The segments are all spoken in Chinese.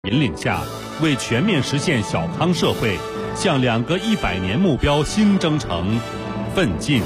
引领下，为全面实现小康社会，向2个100年目标新征程奋进。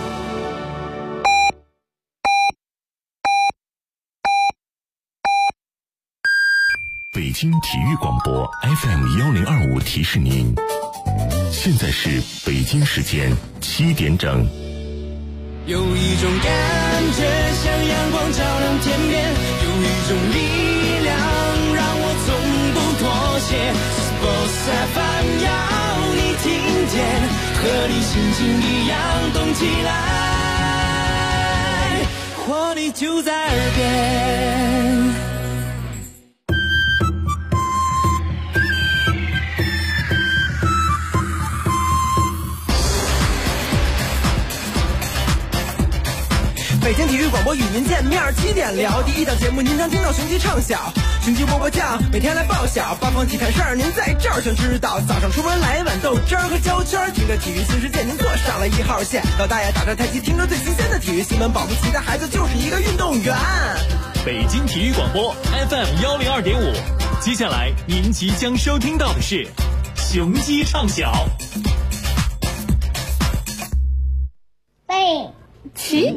北京体育广播 FM1025提示您，现在是北京时间7点整。 有一种感觉像阳光照亮天边，有一种力量让我从不妥协。Sports FM 要你听见，和你心情一样动起来，活力就在耳边。北京体育广播与您见面，7点聊第一档节目，您将听到雄鸡唱晓，雄鸡波波酱，每天来报晓，八方体坛事儿，您在这儿全知道。早上出门来一碗豆汁儿和焦圈，听着体育新世界，您坐上了1号线。老大爷打着太极，听着最新鲜的体育新闻，保不齐的孩子就是一个运动员。 北京体育广播 FM102.5，接下来您即将收听到的是雄鸡唱晓。 背起。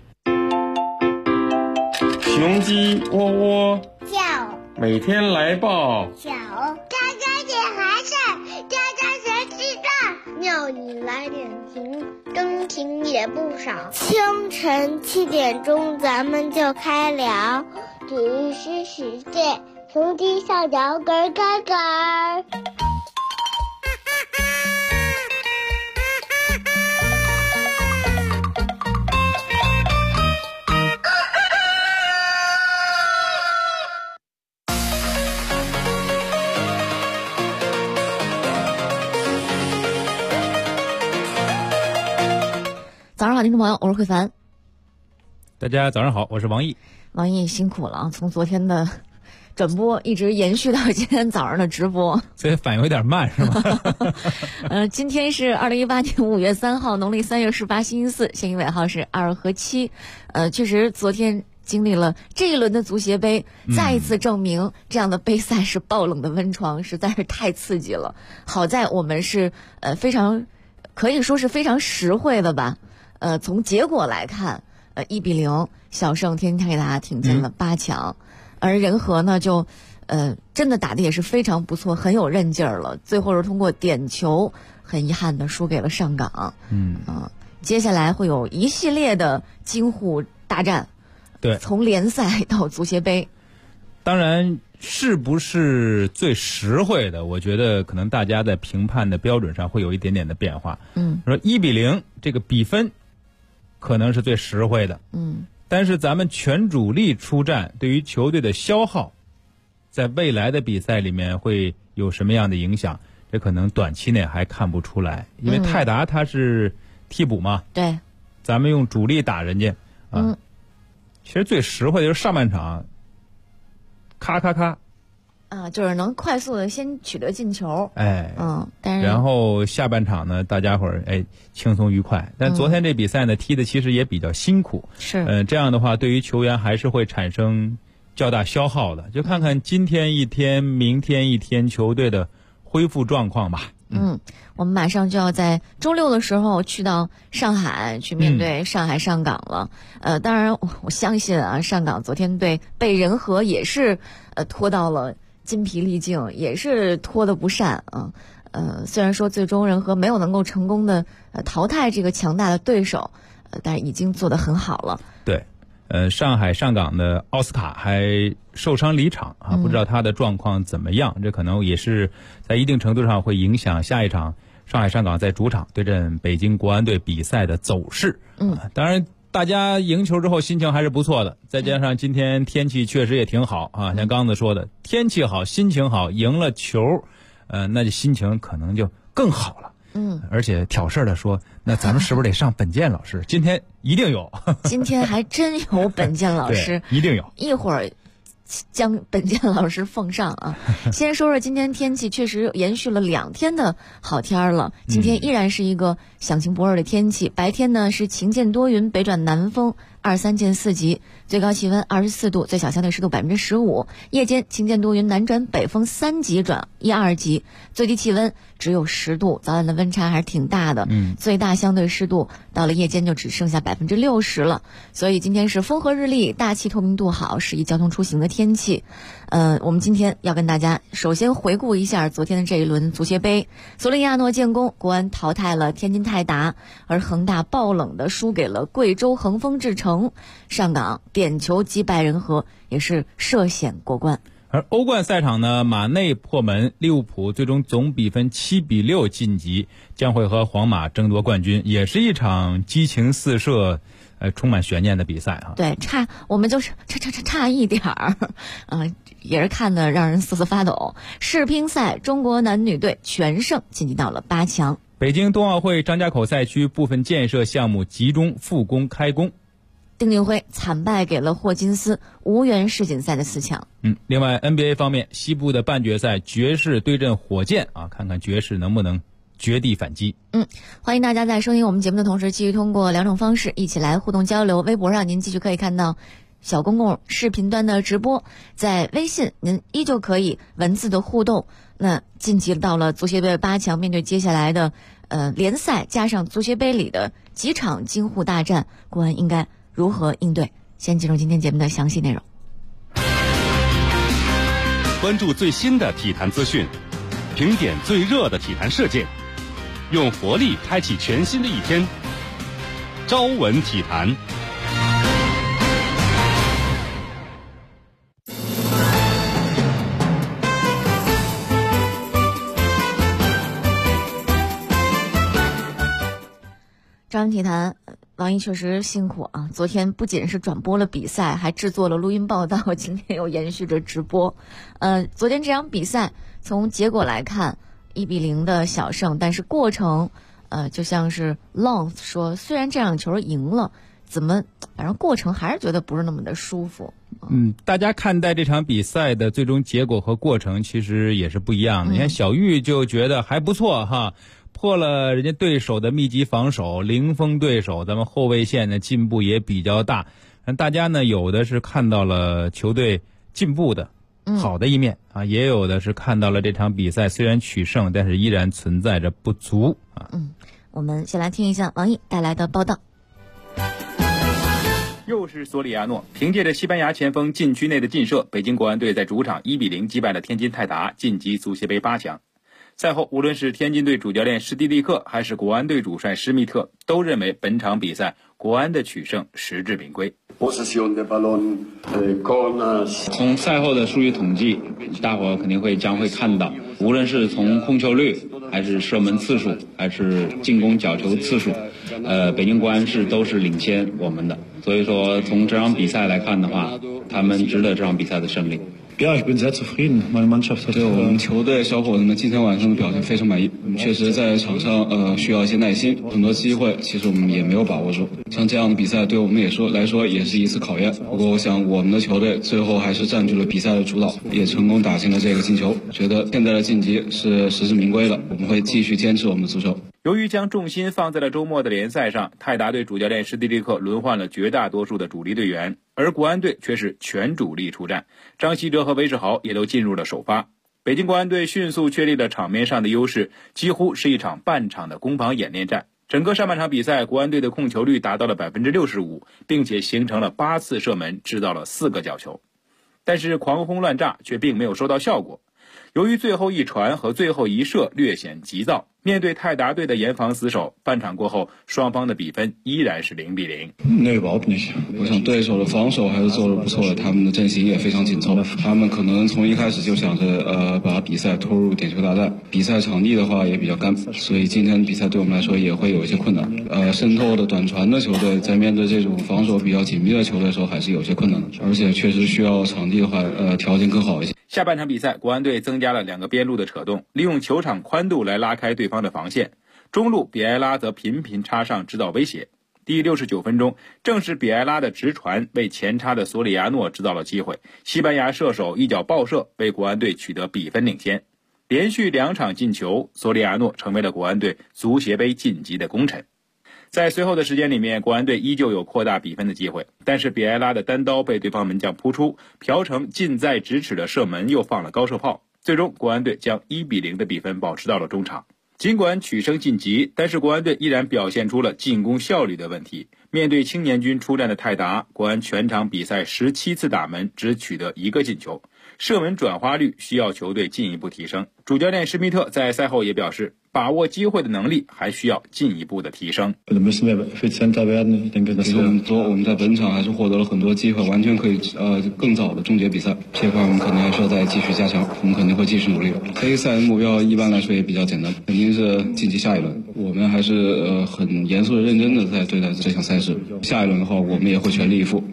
雄鸡喔喔叫， 每天来报小，喳喳点孩子，喳喳学知道，鸟你来点评，更听也不少。清晨7点钟，咱们就开聊，体育新世界，雄鸡上脚咯咯咯。 早上好，听众朋友，我是慧凡。 大家早上好，我是王毅。 王毅辛苦了啊，从昨天的转播一直延续到今天早上的直播， 所以反应有点慢是吗？ 今天是2018年5月3号，农历3月18，星期四，现已尾号是2和7。确实昨天经历了这一轮的足协杯，再一次证明这样的杯赛是爆冷的温床，实在是太刺激了。好在我们是非常可以说是非常实惠的吧。从结果来看，1-0小胜天津泰达挺进了8强，而人和呢就真的打得也是非常不错，很有韧劲儿了。最后是通过点球，很遗憾的输给了上港。接下来会有一系列的京沪大战， 对， 从联赛到足协杯。 当然，是不是最实惠的？我觉得可能大家在评判的标准上会有一点点的变化。说1-0这个比分可能是最实惠的。但是咱们全主力出战对于球队的消耗，在未来的比赛里面会有什么样的影响？这可能短期内还看不出来，因为泰达他是替补嘛。 对， 咱们用主力打人家啊。其实最实惠的就是上半场，咔咔咔。 就是能快速的先取得进球，但是然后下半场呢，大家伙儿轻松愉快。但昨天这比赛呢，踢的其实也比较辛苦， 是这样的话，对于球员还是会产生较大消耗的。就看看今天一天、明天一天球队的恢复状况吧。 我们马上就要在周六的时候去到上海去面对上海上港了。当然我相信啊，上港昨天被人和也是拖到了筋疲力尽，也是拖得不善啊。虽然说最终人和没有能够成功的淘汰这个强大的对手，但已经做得很好了。 对，上海上港的奥斯卡还受伤离场啊，不知道他的状况怎么样。这可能也是在一定程度上会影响下一场上海上港在主场对阵北京国安队比赛的走势。当然大家赢球之后心情还是不错的，再加上今天天气确实也挺好啊，像刚才说的，天气好，心情好，赢了球，那就心情可能就更好了。而且挑事儿的说，那咱们是不是得上本健老师？今天一定有， 今天还真有本健老师， 一定有， 一会儿将本健老师奉上啊。先说说今天天气，确实延续了2天的好天了。今天依然是一个响晴不二的天气，白天呢是晴间多云，北转南风 23见4级，最高气温24度，最小相对湿度15%。夜间晴间多云，南转北风3级转1、2级，最低气温只有10度，早晚的温差还是挺大的。最大相对湿度到了夜间就只剩下60%了。所以今天是风和日丽，大气透明度好，适宜交通出行的天气。我们今天要跟大家首先回顾一下昨天的这一轮足协杯。索里亚诺建功，国安淘汰了天津泰达，而恒大爆冷的输给了贵州恒丰智诚，上港点球击败人和，也是涉险过关。 而欧冠赛场呢，马内破门，利物浦最终总比分7-6晋级，将会和皇马争夺冠军，也是一场激情四射充满悬念的比赛啊。 对，我们就是差一点儿，也是看得让人瑟瑟发抖。世乒赛中国男女队全胜晋级到了8强。 北京冬奥会张家口赛区部分建设项目集中复工开工。 丁俊晖惨败给了霍金斯，无缘世锦赛的4强。 另外 NBA 方面，西部的半决赛爵士对阵火箭啊，看看爵士能不能绝地反击。 欢迎大家在收听我们节目的同时，继续通过2种方式一起来互动交流。微博上您继续可以看到小公共视频端的直播，在微信您依旧可以文字的互动。那晋级到了足协杯8强，面对接下来的联赛加上足协杯里的几场京沪大战，国安应该如何应对？先进入今天节目的详细内容。 关注最新的体坛资讯，评点最热的体坛事件，用活力开启全新的一天。朝闻体坛。 朝闻体坛，王毅确实辛苦啊！昨天不仅是转播了比赛，还制作了录音报道，今天又延续着直播。昨天这场比赛从结果来看，1-0的小胜，但是过程，就像是 Long 说，虽然这场球赢了，反正过程还是觉得不是那么的舒服。 大家看待这场比赛的最终结果和过程其实也是不一样的。你看小玉就觉得还不错哈。破了人家对手的密集防守，零封对手，咱们后卫线的进步也比较大。大家呢有的是看到了球队进步的好的一面啊，也有的是看到了这场比赛虽然取胜，但是依然存在着不足啊。 我们先来听一下王毅带来的报道。 又是索里亚诺，凭借着西班牙前锋禁区内的劲射，北京国安队在主场1-0击败了天津泰达，晋级足协杯8强。赛后，无论是天津队主教练施蒂利克还是国安队主帅施密特，都认为本场比赛国安的取胜实至名归。 从赛后的数据统计，大伙肯定将会看到，无论是从控球率，还是射门次数，还是进攻角球次数，北京国安都是领先我们的。所以说，从这场比赛来看的话，他们值得这场比赛的胜利。 Ja, ich bin sehr zufrieden. Meine Mannschaft hat 对我们球队小伙子们今天晚上的表现非常满意。确实在场上需要一些耐心，很多机会其实我们也没有把握住。像这样的比赛对我们来说也是一次考验。不过我想我们的球队最后还是占据了比赛的主导，也成功打进了这个进球。觉得现在的晋级是实至名归的，我们会继续坚持我们的足球。 由于将重心放在了周末的联赛上，泰达队主教练施蒂利克轮换了绝大多数的主力队员，而国安队却是全主力出战，张稀哲和韦世豪也都进入了首发。北京国安队迅速确立了场面上的优势，几乎是一场半场的攻防演练战。整个上半场比赛，国安队的控球率达到了65%，并且形成了8次射门，制造了4个角球。但是狂轰乱炸却并没有收到效果。由于最后一传和最后一射略显急躁，面对泰达队的严防死守，半场过后，双方的比分依然是0-0。 那个我想对手的防守还是做得不错的，他们的阵型也非常紧凑，他们可能从一开始就想着把比赛拖入点球大战。比赛场地的话也比较干，所以今天的比赛对我们来说也会有一些困难。渗透的短传的球队在面对这种防守比较紧密的球队的时候还是有些困难的，而且确实需要场地的话条件更好一些。 下半场比赛，国安队增加了2个边路的扯动，利用球场宽度来拉开对方的防线。中路比埃拉则频频插上制造威胁。第69分钟，正是比埃拉的直传为前插的索里亚诺制造了机会，西班牙射手一脚爆射为国安队取得比分领先。连续2场进球，索里亚诺成为了国安队足协杯晋级的功臣。 在随后的时间里面，国安队依旧有扩大比分的机会，但是比埃拉的单刀被对方门将扑出，朴成近在咫尺的射门又放了高射炮，最终国安队将1-0的比分保持到了中场。尽管取胜晋级，但是国安队依然表现出了进攻效率的问题。面对青年军出战的泰达，国安全场比赛17次打门只取得1个进球，射门转化率需要球队进一步提升。主教练施密特在赛后也表示，把握机会的能力还需要进一步的提升。 我们在本场还是获得了很多机会，完全可以更早的终结比赛，这块我们肯定还需要再继续加强，我们肯定会继续努力的。这一赛的目标一般来说也比较简单，肯定是晋级下一轮。我们还是很严肃的认真的在对待这项赛事，下一轮的话我们也会全力以赴。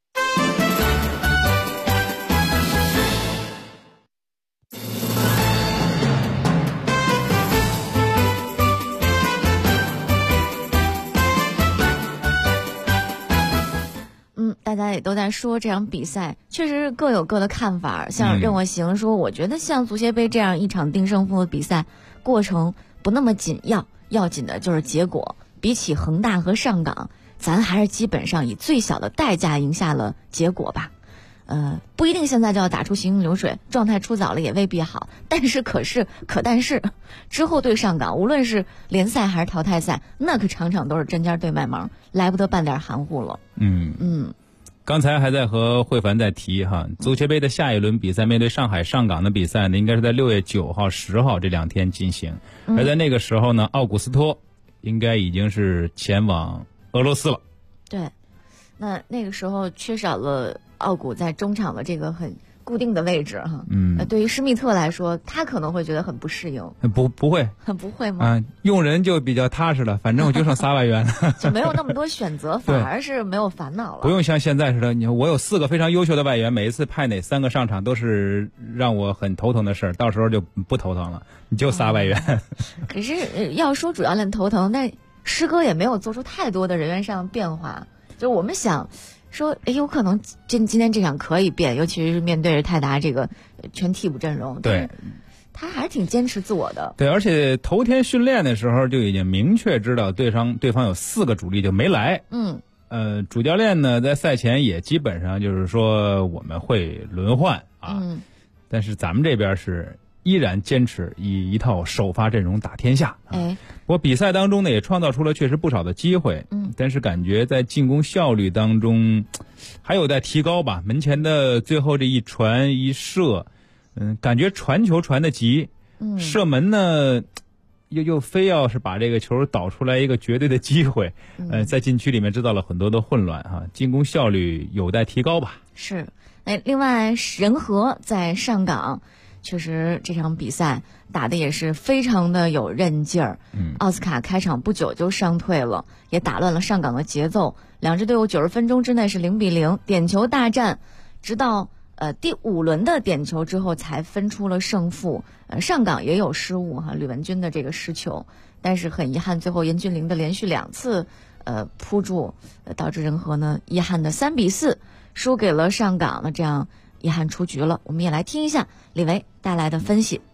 大家也都在说这场比赛确实各有各的看法。像任我行说，我觉得像足协杯这样一场定胜负的比赛，过程不那么紧要紧的就是结果。比起恒大和上港，咱还是基本上以最小的代价赢下了结果吧。不一定现在就要打出行云流水，状态出早了也未必好。但是之后对上港，无论是联赛还是淘汰赛，那可场场都是针尖对麦芒，来不得半点含糊了。 刚才还在和慧凡在提哈，足协杯的下一轮比赛面对上海上港的比赛呢，应该是在6月9号、10号这2天进行。而在那个时候呢，奥古斯托应该已经是前往俄罗斯了。 对，那个时候缺少了奥古在中场的这个很固定的位置哈。对于施密特来说，他可能会觉得很不适应。 不会， 不会吗？ 用人就比较踏实了，反正我就剩仨外援了， 就没有那么多选择，反而是没有烦恼了。 不用像现在似的，我有4个非常优秀的外援，每一次派哪3个上场都是让我很头疼的事儿，到时候就不头疼了，你就仨外援。 可是要说主教练头疼，那师哥也没有做出太多的人员上的变化，就我们想说，有可能今天这场可以变，尤其是面对着泰达这个全替补阵容。 对， 他还是挺坚持自我的。 对，而且头天训练的时候就已经明确知道对方有4个主力就没来。主教练呢在赛前也基本上就是说我们会轮换啊。但是咱们这边是依然坚持以一套首发阵容打天下。不过比赛当中呢也创造出了确实不少的机会。但是感觉在进攻效率当中还有待提高吧。门前的最后这一传一射，感觉传球传得急，射门呢又非要是把这个球导出来一个绝对的机会，在禁区里面制造了很多的混乱哈。进攻效率有待提高吧。 是。另外仁和在上港确实这场比赛打的也是非常的有韧劲儿。奥斯卡开场不久就伤退了，也打乱了上港的节奏。两支队伍90分钟之内是0-0，点球大战，直到第5轮的点球之后才分出了胜负。上港也有失误哈，吕文君的这个失球，但是很遗憾，最后严俊凌的连续2次扑住，导致仁和呢遗憾的3-4输给了上港，那这样遗憾出局了。我们也来听一下李维带来的分析。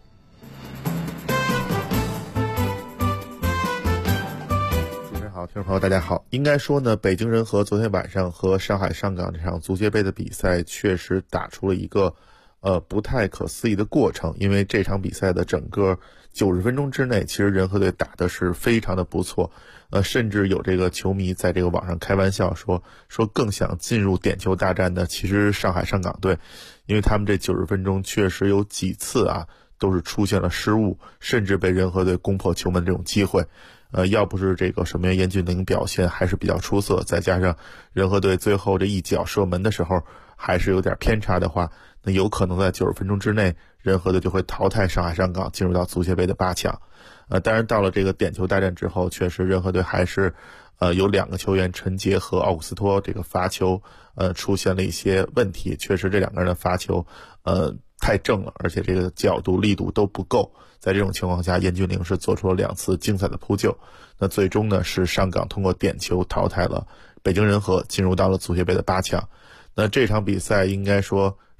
听众朋友大家好，应该说呢，北京人和昨天晚上和上海上港这场足协杯的比赛确实打出了一个不太可思议的过程。因为这场比赛的整个90分钟之内，其实仁和队打的是非常的不错，甚至有这个球迷在这个网上开玩笑说更想进入点球大战的其实上海上港队，因为他们这90分钟确实有几次都是出现了失误，甚至被仁和队攻破球门这种机会。要不是这个守门员严俊凌表现还是比较出色，再加上仁和队最后这一脚射门的时候还是有点偏差的话，那有可能在90分钟之内仁和队就会淘汰上海上港，进入到足协杯的8强。当然到了这个点球大战之后，确实仁和队还是有2个球员陈杰和奥古斯托这个罚球出现了一些问题，确实这2个人的罚球太正了，而且这个角度力度都不够。在这种情况下，严俊凌是做出了2次精彩的扑救。那最终呢是上港通过点球淘汰了北京人和，进入到了足协杯的8强。那这场比赛应该说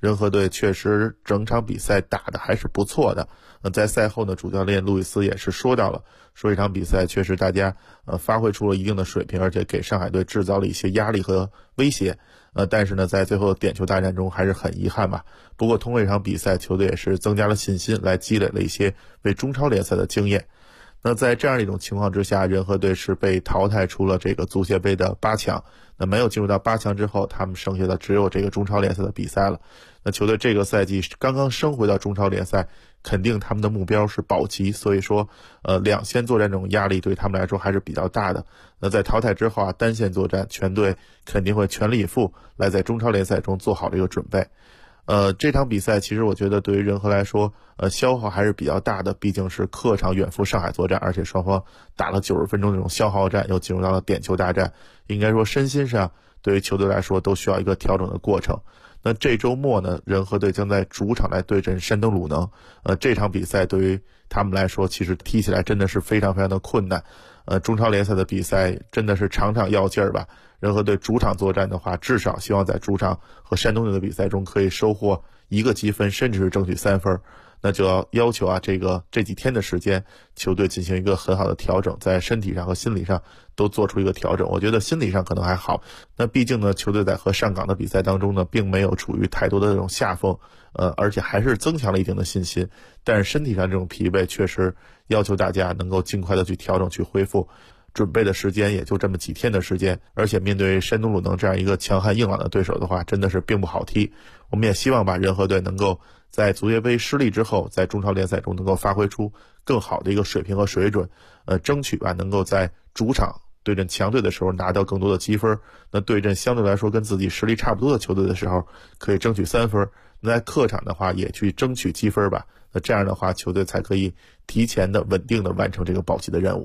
人和队确实整场比赛打得还是不错的。在赛后呢，主教练路易斯也是说到了，说这场比赛确实大家发挥出了一定的水平，而且给上海队制造了一些压力和威胁。但是呢，在最后点球大战中还是很遗憾吧。不过通过这场比赛，球队也是增加了信心，来积累了一些为中超联赛的经验。那在这样一种情况之下，人和队是被淘汰出了这个足协杯的8强。那没有进入到8强之后，他们剩下的只有这个中超联赛的比赛了。那球队这个赛季刚刚升回到中超联赛，肯定他们的目标是保级，所以说两线作战这种压力对他们来说还是比较大的。那在淘汰之后啊，单线作战全队肯定会全力以赴来在中超联赛中做好这个准备。这场比赛其实我觉得对于人和来说消耗还是比较大的，毕竟是客场远赴上海作战，而且双方打了90分钟这种消耗战，又进入到了点球大战，应该说身心上对于球队来说都需要一个调整的过程。那这周末呢，人和队将在主场来对阵山东鲁能。这场比赛对于他们来说其实踢起来真的是非常非常的困难。中超联赛的比赛真的是场场要劲儿吧。人和队主场作战的话，至少希望在主场和山东队的比赛中可以收获1个积分，甚至是争取3分。那就要求啊，这几天的时间，球队进行一个很好的调整，在身体上和心理上都做出一个调整。我觉得心理上可能还好，那毕竟呢，球队在和上港的比赛当中呢，并没有处于太多的这种下风，而且还是增强了一定的信心。但是身体上这种疲惫，确实要求大家能够尽快的去调整、去恢复。准备的时间也就这么几天的时间，而且面对山东鲁能这样一个强悍硬朗的对手的话，真的是并不好踢。我们也希望吧，人和队能够在足协杯失利之后，在中超联赛中能够发挥出更好的一个水平和水准，争取吧能够在主场对阵强队的时候拿到更多的积分，那对阵相对来说跟自己实力差不多的球队的时候，可以争取3分。那在客场的话，也去争取积分吧。那这样的话，球队才可以提前的稳定的完成这个保级的任务。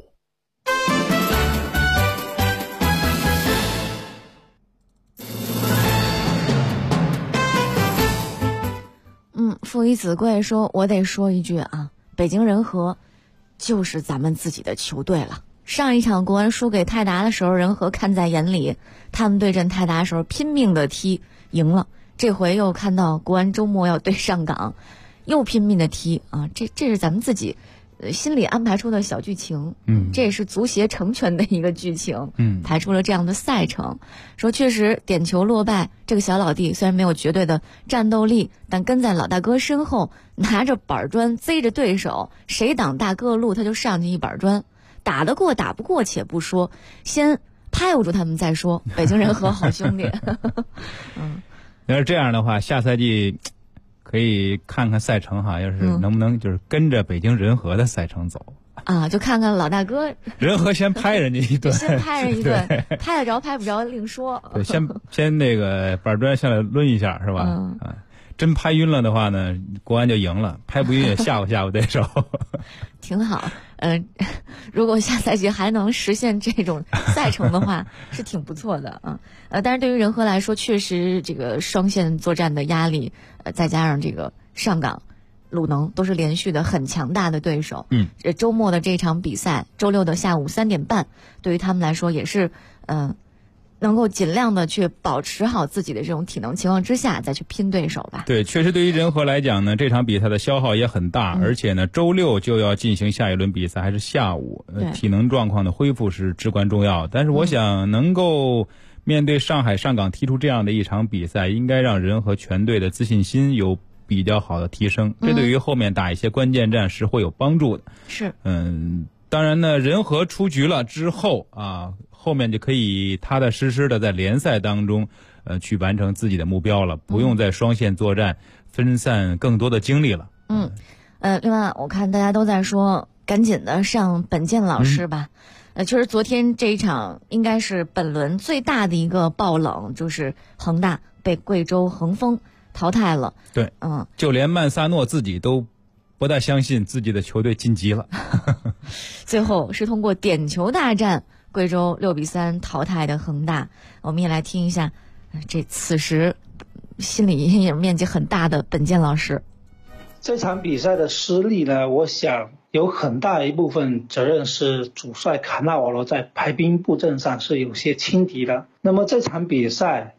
父以子贵说，我得说一句啊，北京人和就是咱们自己的球队了。上一场国安输给泰达的时候，人和看在眼里，他们对阵泰达的时候拼命的踢，赢了。这回又看到国安周末要对上港，又拼命的踢啊，这是咱们自己心里安排出的小剧情，这也是足协成全的一个剧情，排出了这样的赛程。说确实点球落败，这个小老弟虽然没有绝对的战斗力，但跟在老大哥身后，拿着板砖贼着对手，谁挡大哥的路他就上去一板砖，打得过打不过且不说，先拍不住他们再说。北京人和好兄弟。 要是这样的话，下赛季可以看看赛程哈，要是能不能就是跟着北京人和的赛程走啊，就看看老大哥人和先拍人家一顿， 先拍人一顿，拍得着拍不着另说。 对，先那个板砖下来抡一下是吧？真拍晕了的话呢，国安就赢了；拍不晕也吓唬吓唬对手。 挺好，如果下赛季还能实现这种赛程的话，是挺不错的啊。但是对于人和来说，确实这个双线作战的压力，再加上这个上港、鲁能都是连续的很强大的对手。这周末的这场比赛，周六的下午3点半，对于他们来说也是能够尽量的去保持好自己的这种体能情况之下再去拼对手吧。 对，确实对于人和来讲呢，这场比赛的消耗也很大，而且呢周六就要进行下一轮比赛，还是下午，体能状况的恢复是至关重要。但是我想能够面对上海上港踢出这样的一场比赛，应该让人和全队的自信心有比较好的提升，这对于后面打一些关键战是会有帮助的。 是， 当然呢，人和出局了之后啊，后面就可以踏踏实实的在联赛当中，去完成自己的目标了，不用在双线作战分散更多的精力了。 另外我看大家都在说，赶紧的上本健老师吧。确实昨天这一场应该是本轮最大的一个爆冷，就是恒大被贵州恒丰淘汰了。 对，就连曼萨诺自己都不大相信自己的球队晋级了。 最后是通过点球大战，贵州6-3淘汰的恒大。我们也来听一下此时心理阴影面积很大的本健老师。 这场比赛的失利呢，我想有很大一部分责任是主帅卡纳瓦罗在排兵布阵上是有些轻敌的。那么这场比赛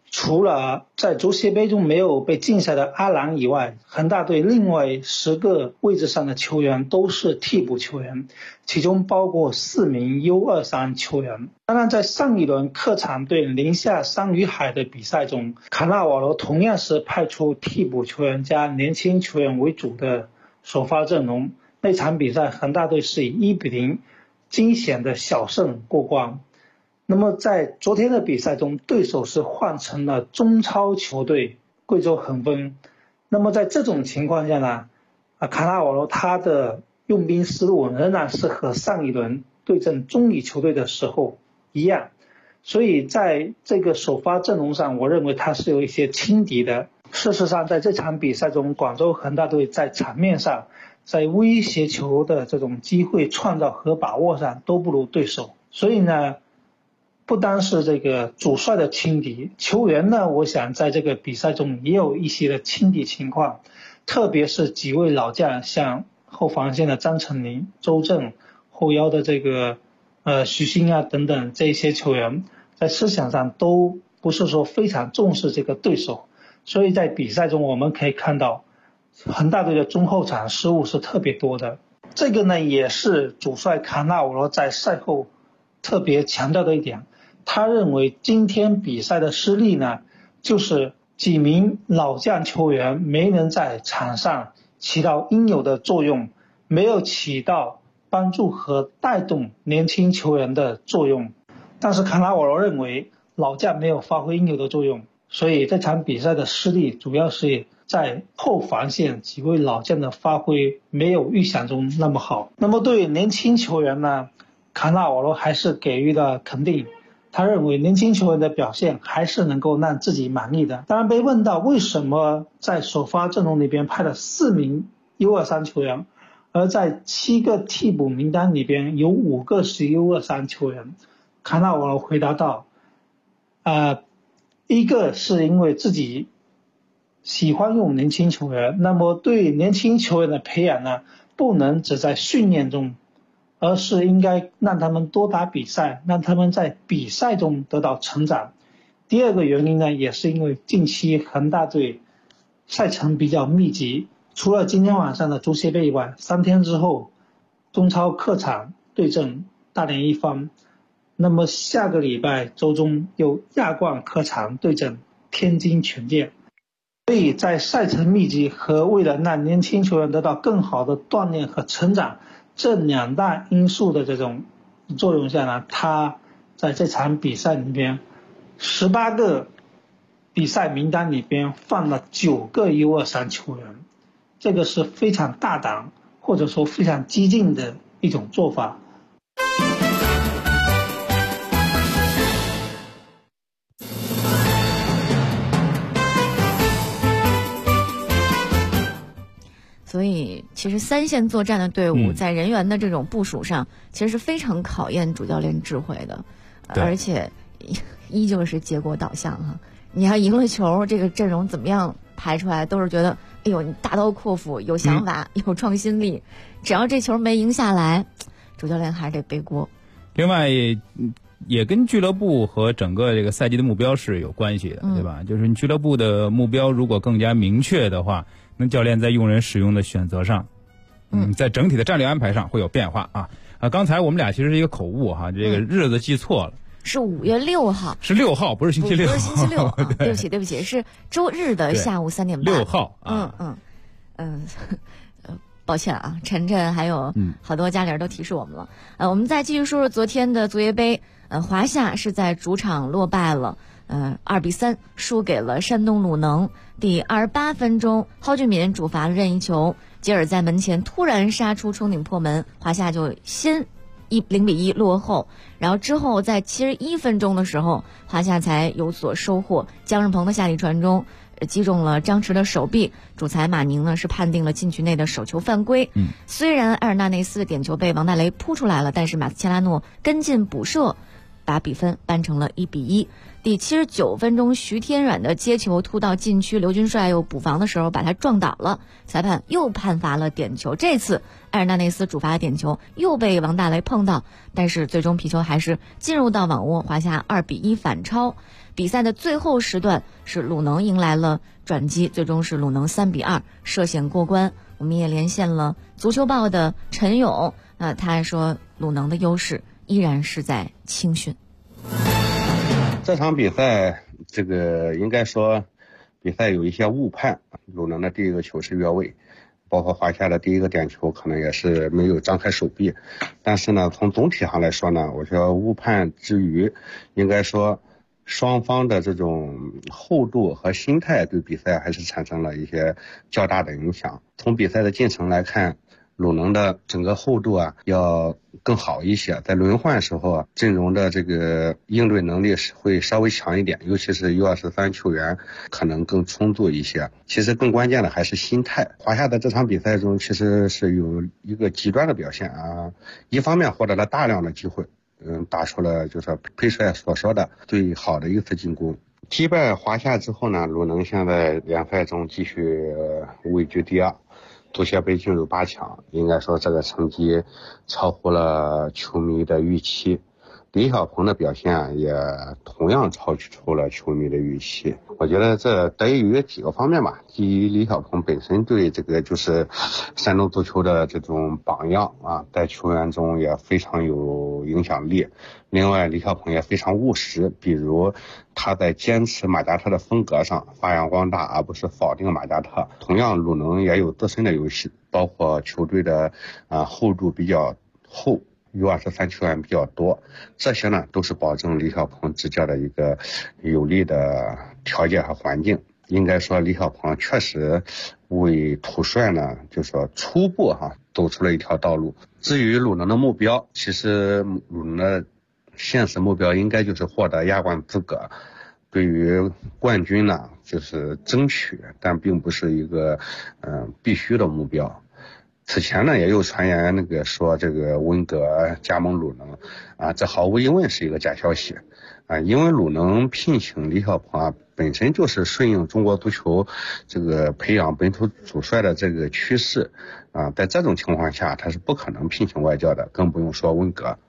除了在足协杯中没有被禁赛的阿兰以外，恒大队另外10个位置上的球员都是替补球员，其中包括4名 U23 球员。当然，在上一轮客场对宁夏桑与海的比赛中，卡纳瓦罗同样是派出替补球员加年轻球员为主的首发阵容。那场比赛恒大队是以1-0惊险的小胜过关。那么在昨天的比赛中，对手是换成了中超球队贵州恒丰。那么在这种情况下呢，卡纳瓦罗他的用兵思路仍然是和上一轮对阵中乙球队的时候一样，所以在这个首发阵容上，我认为他是有一些轻敌的。事实上，在这场比赛中，广州恒大队在场面上，在威胁球的这种机会创造和把握上都不如对手，所以呢，不单是这个主帅的轻敌，球员呢，我想在这个比赛中也有一些的轻敌情况，特别是几位老将，像后防线的张成林、周正，后腰的这个徐新啊等等，这些球员在思想上都不是说非常重视这个对手，所以在比赛中我们可以看到恒大队的中后场失误是特别多的。这个呢，也是主帅卡纳瓦罗在赛后特别强调的一点。他认为今天比赛的失利呢，就是几名老将球员没能在场上起到应有的作用，没有起到帮助和带动年轻球员的作用。但是卡纳瓦罗认为老将没有发挥应有的作用，所以这场比赛的失利主要是在后防线几位老将的发挥没有预想中那么好。那么对年轻球员呢，卡纳瓦罗还是给予了肯定。他认为年轻球员的表现还是能够让自己满意的。当然被问到为什么在首发阵容里边派了4名 U23 球员，而在7个替补名单里边有5个是 U23 球员，卡纳瓦罗回答道，一个是因为自己喜欢用年轻球员，那么对年轻球员的培养呢，不能只在训练中，而是应该让他们多打比赛，让他们在比赛中得到成长。第二个原因呢，也是因为近期恒大队赛程比较密集，除了今天晚上的足协杯以外，3天之后中超客场对阵大连一方，那么下个礼拜周中有亚冠客场对阵天津权健。所以在赛程密集和为了让年轻球员得到更好的锻炼和成长这2大因素的这种作用下呢，他在这场比赛里边18个比赛名单里边放了9个 U23 球员，这个是非常大胆或者说非常激进的一种做法。 所以其实3线作战的队伍在人员的这种部署上，其实是非常考验主教练智慧的，而且依旧是结果导向哈。你要赢了球，这个阵容怎么样排出来，都是觉得哎呦你大刀阔斧，有想法，有创新力，只要这球没赢下来，主教练还是得背锅。 另外也跟俱乐部和整个这个赛季的目标是有关系的，对吧？就是你俱乐部的目标如果更加明确的话，那教练在用人使用的选择上，在整体的战略安排上会有变化啊。刚才我们俩其实是一个口误哈，这个日子记错了， 是5月6号， 是6号，不是星期六， 不是星期六啊，对不起，是周日的下午3点半。 6号啊， 抱歉啊，晨晨还有好多家里人都提示我们了。我们再继续说说昨天的足协杯，华夏是在主场落败了，2-3输给了山东鲁能。第28分钟，蒿俊闵主罚了任意球，吉尔在门前突然杀出冲顶破门，华夏就先0-1落后，然后之后在71分钟的时候，华夏才有所收获，姜日鹏的下底传中击中了张弛的手臂，主裁马宁呢是判定了禁区内的手球犯规。虽然埃尔纳内斯的点球被王大雷扑出来了，但是马斯切拉诺跟进补射，把比分扳成了1-1。第79分钟，徐天软的接球突到禁区，刘军帅又补防的时候把他撞倒了，裁判又判罚了点球。这次埃尔纳内斯主罚的点球又被王大雷碰到，但是最终皮球还是进入到网窝，华夏2-1反超。 比赛的最后时段是鲁能迎来了转机，最终是鲁能3-2涉险过关。我们也连线了足球报的陈勇，他还说鲁能的优势依然是在青训。 这场比赛应该说比赛有一些误判，鲁能的第一个球是越位，包括华夏的第一个点球可能也是没有张开手臂，但是呢从总体上来说呢，我觉得误判之余，应该说双方的这种厚度和心态对比赛还是产生了一些较大的影响。从比赛的进程来看，鲁能的整个厚度要更好一些，在轮换时候阵容的这个应对能力会稍微强一点，尤其是U23球员可能更充足一些。其实更关键的还是心态。华夏在这场比赛中其实是有一个极端的表现一方面获得了大量的机会，打出了就是裴帅所说的最好的一次进攻。击败华夏之后呢，鲁能现在联赛中继续位居第2，足协杯进入8强，应该说这个成绩超乎了球迷的预期。李小鹏的表现也同样超出了球迷的预期。我觉得这得益于几个方面吧。第一，李小鹏本身对这个就是山东足球的这种榜样在球员中也非常有影响力。另外，李小鹏也非常务实，比如他在坚持马加特的风格上发扬光大，而不是否定马加特。同样，鲁能也有自身的优势，包括球队的厚度比较厚，U23球员比较多，这些呢都是保证李小鹏执教的一个有利的条件和环境。应该说李小鹏确实为土帅呢就说初步走出了一条道路。至于鲁能的目标，其实鲁能的现实目标应该就是获得亚冠资格，对于冠军呢就是争取，但并不是一个必须的目标。此前呢也有传言说这个温格加盟鲁能这毫无疑问是一个假消息因为鲁能聘请李小鹏本身就是顺应中国足球这个培养本土主帅的这个趋势在这种情况下他是不可能聘请外教的，更不用说温格。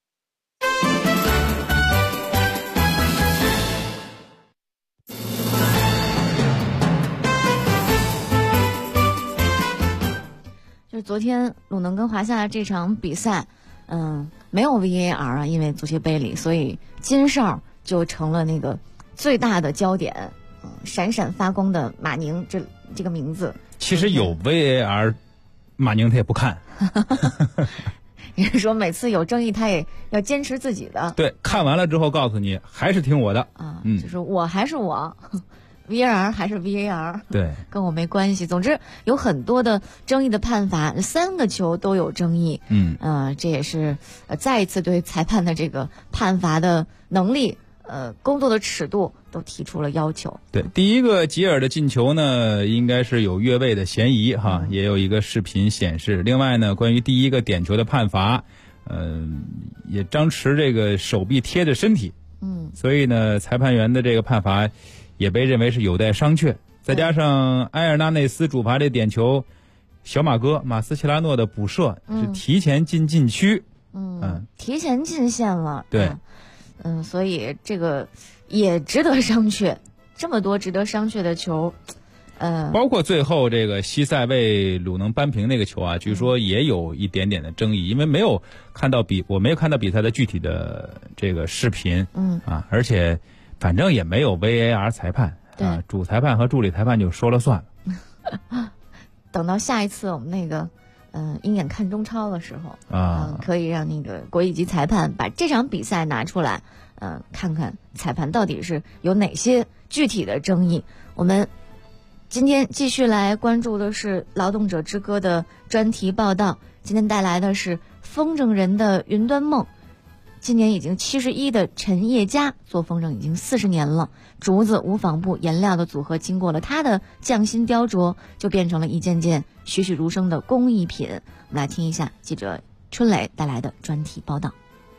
就是昨天鲁能跟华夏这场比赛，没有 VAR 因为足协杯里，所以金哨就成了那个最大的焦点，闪闪发光的马宁这个名字。 其实有 VAR， 马宁他也不看。 也就是说每次有争议他也要坚持自己的。 对，看完了之后告诉你还是听我的就是我还是我。VAR 还是 VAR， 对， 跟我没关系。总之有很多的争议的判罚，3个球都有争议。这也是再一次对裁判的这个判罚的能力、工作的尺度都提出了要求。 对，第一个吉尔的进球呢，应该是有越位的嫌疑也有一个视频显示。另外呢，关于第一个点球的判罚，也张弛这个手臂贴着身体，所以呢，裁判员的这个判罚也被认为是有待商榷。再加上埃尔纳内斯主罚这点球，小马哥马斯切拉诺的补射是提前进禁区， 提前进线了。 对， 所以这个也值得商榷。这么多值得商榷的球， 包括最后这个西塞为鲁能扳平那个球据说也有一点点的争议，因为我没有看到比赛的具体的这个视频，而且反正也没有 VAR 裁判，主裁判和助理裁判就说了算了。 等到下一次我们那个鹰眼看中超的时候可以让那个国际级裁判把这场比赛拿出来，看看裁判到底是有哪些具体的争议。我们今天继续来关注的是《劳动者之歌》的专题报道，今天带来的是风筝人的云端梦。今年已经71的陈叶佳做风筝已经40年了，竹子、无纺布、颜料的组合经过了他的匠心雕琢，就变成了一件件栩栩如生的工艺品。我们来听一下记者春磊带来的专题报道。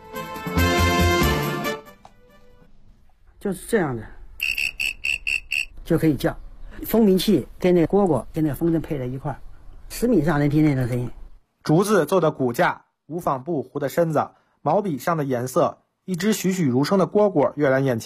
就是这样的就可以叫，蜂鸣器跟那蝈蝈跟那风筝配在一块儿，10米上能听见的声音。 竹子做的骨架，无纺布糊的身子，毛笔上的颜色，一只栩栩如生的蝈蝈跃然眼前。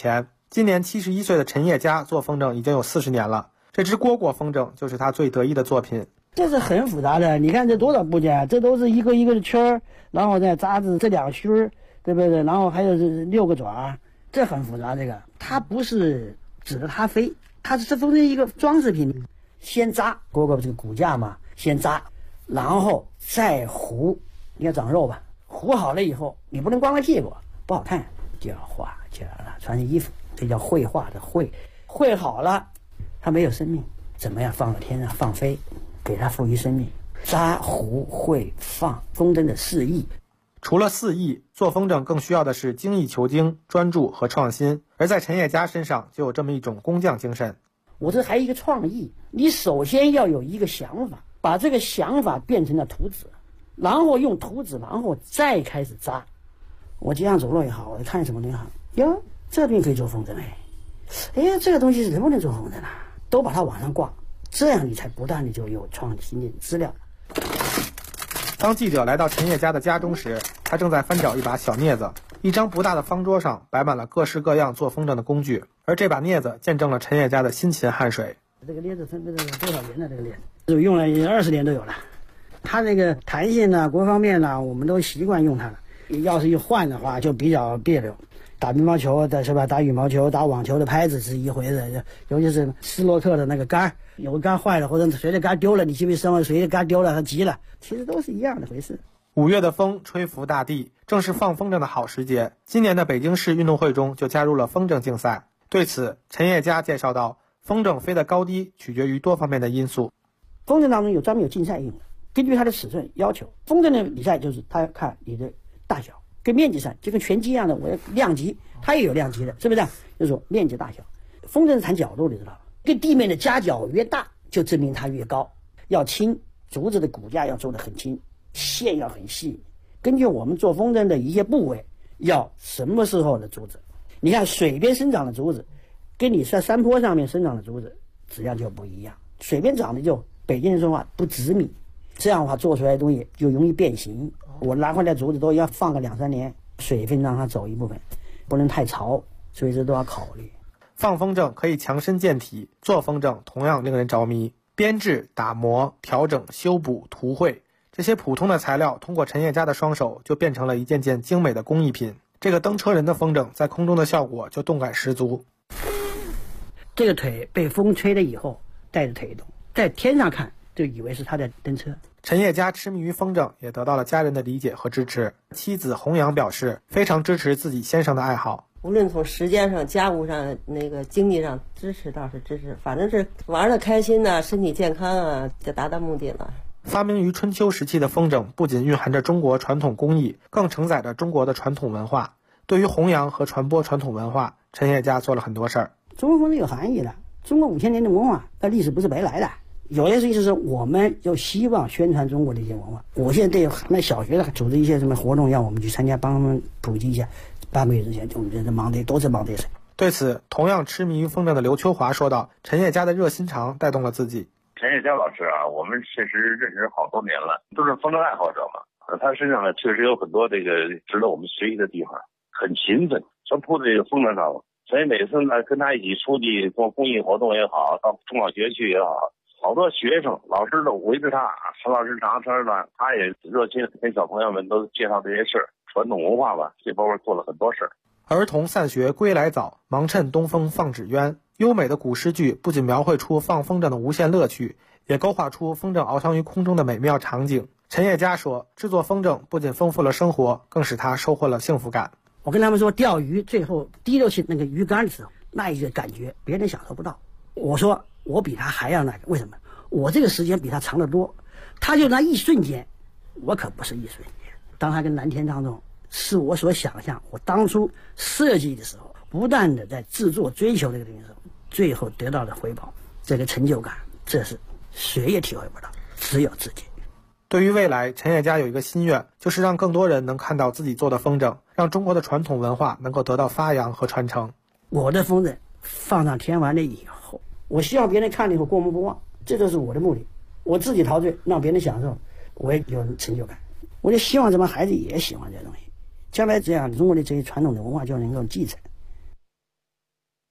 今年71岁的陈叶家做风筝已经有40年了，这只蝈蝈风筝就是他最得意的作品。 这是很复杂的，你看这多少部件，这都是一个一个的圈儿，然后再扎着这2个须儿，对不对？然后还有这6个爪，这很复杂。这个它不是指着它飞，它是这风筝一个装饰品。先扎蝈蝈这个骨架嘛，先扎，然后再糊，你要长肉吧，糊好了以后，你不能光看屁股，不好看，就要画起来了，穿上衣服，这叫绘画的绘。绘好了，它没有生命，怎么样放到天上放飞，给它赋予生命。扎糊绘放风筝的4艺。 除了4艺，做风筝更需要的是精益求精、专注和创新。而在陈叶家身上就有这么一种工匠精神。 我这还有一个创意，你首先要有一个想法，把这个想法变成了图纸，然后用图纸，然后再开始扎。我街上走路也好，我看什么都好，哟，这边可以做风筝哎，这个东西能不能做风筝啊？都把它往上挂，这样你才不断的就有创新的资料。 当记者来到陈叶家的家中时，他正在翻找一把小镊子。一张不大的方桌上摆满了各式各样做风筝的工具，而这把镊子见证了陈叶家的辛勤汗水。 这个镊子分别多少年了？这个镊子用了20年都有了。它这个弹性呢，各方面呢，我们都习惯用它了。要是一换的话，就比较别扭。打乒乓球的是吧？打羽毛球、打网球的拍子是一回事，尤其是斯洛克的那个杆，有个杆坏了或者谁的杆丢了，你记不记得谁的杆丢了，他急了，其实都是一样的回事。 5月的风吹拂大地，正是放风筝的好时节。今年的北京市运动会中就加入了风筝竞赛。对此，陈叶家介绍到，风筝飞的高低取决于多方面的因素。 风筝当中专门有竞赛用的，根据它的尺寸要求。风筝的比赛就是它看你的大小，跟面积上就跟拳击一样的，我要量级，它也有量级的，是不是？就是说面积大小。风筝是谈角度的，知道吧？跟地面的夹角越大，就证明它越高。要轻，竹子的骨架要做得很轻。线要很细，根据我们做风筝的一些部位，要什么时候的竹子？你看水边生长的竹子，跟你在山坡上面生长的竹子质量就不一样。水边长的就北京人说话不直密，这样的话做出来的东西就容易变形。我拿回来竹子都要放个2-3年，水分让它走一部分，不能太潮，所以这都要考虑。 放风筝可以强身健体，做风筝同样令人着迷。编制、打磨、调整、修补、涂绘。这些普通的材料通过陈叶家的双手就变成了一件件精美的工艺品。这个蹬车人的风筝在空中的效果就动感十足。 这个腿被风吹了以后带着腿动，在天上看就以为是他在蹬车。 陈叶家痴迷于风筝，也得到了家人的理解和支持。妻子洪阳表示非常支持自己先生的爱好， 无论从时间上、家务上、经济上支持倒是支持，反正是玩的开心啊，身体健康啊，就达到目的了。 发明于春秋时期的风筝不仅蕴含着中国传统工艺，更承载着中国的传统文化。对于弘扬和传播传统文化，陈叶家做了很多事儿。 中国风筝有含义的，中国5000年的文化，那历史不是白来的。有些意思是我们就希望宣传中国的一些文化。我现在对那小学的组织一些什么活动，让我们去参加，帮他们普及一下。半个月之前，我们这忙的都是忙这事。 对此，同样痴迷于风筝的刘秋华说道：“陈叶家的热心肠带动了自己。” 陈叶家老师啊，我们确实认识好多年了，都是风筝爱好者嘛。他身上呢，确实有很多这个值得我们学习的地方，很勤奋，就铺在这个风筝上。所以每次呢，跟他一起出去做公益活动也好，到中小学去也好，好多学生、老师都围着他，陈老师长呢，他也热心跟小朋友们都介绍这些事儿，传统文化吧，这方面做了很多事儿。 儿童散学归来早，忙趁东风放纸鸢。优美的古诗句不仅描绘出放风筝的无限乐趣，也勾画出风筝翱翔于空中的美妙场景。陈叶家说，制作风筝不仅丰富了生活，更使他收获了幸福感。 我跟他们说，钓鱼最后提溜起那个鱼竿的时候，那一个感觉别人享受不到。我说我比他还要那个，为什么？我这个时间比他长得多，他就那一瞬间，我可不是一瞬间。当他跟蓝天当中，是我所想象，我当初设计的时候，不断的在制作追求这个东西的时候，最后得到的回报，这个成就感，这是谁也体会不到，只有自己。 对于未来，陈叶家有一个心愿，就是让更多人能看到自己做的风筝，让中国的传统文化能够得到发扬和传承。 我的风筝放上天完了以后，我希望别人看了以后过目不忘，这就是我的目的。我自己陶醉，让别人享受，我也有成就感。我就希望咱们孩子也喜欢这东西，将来这样中国的这些传统的文化就能够继承。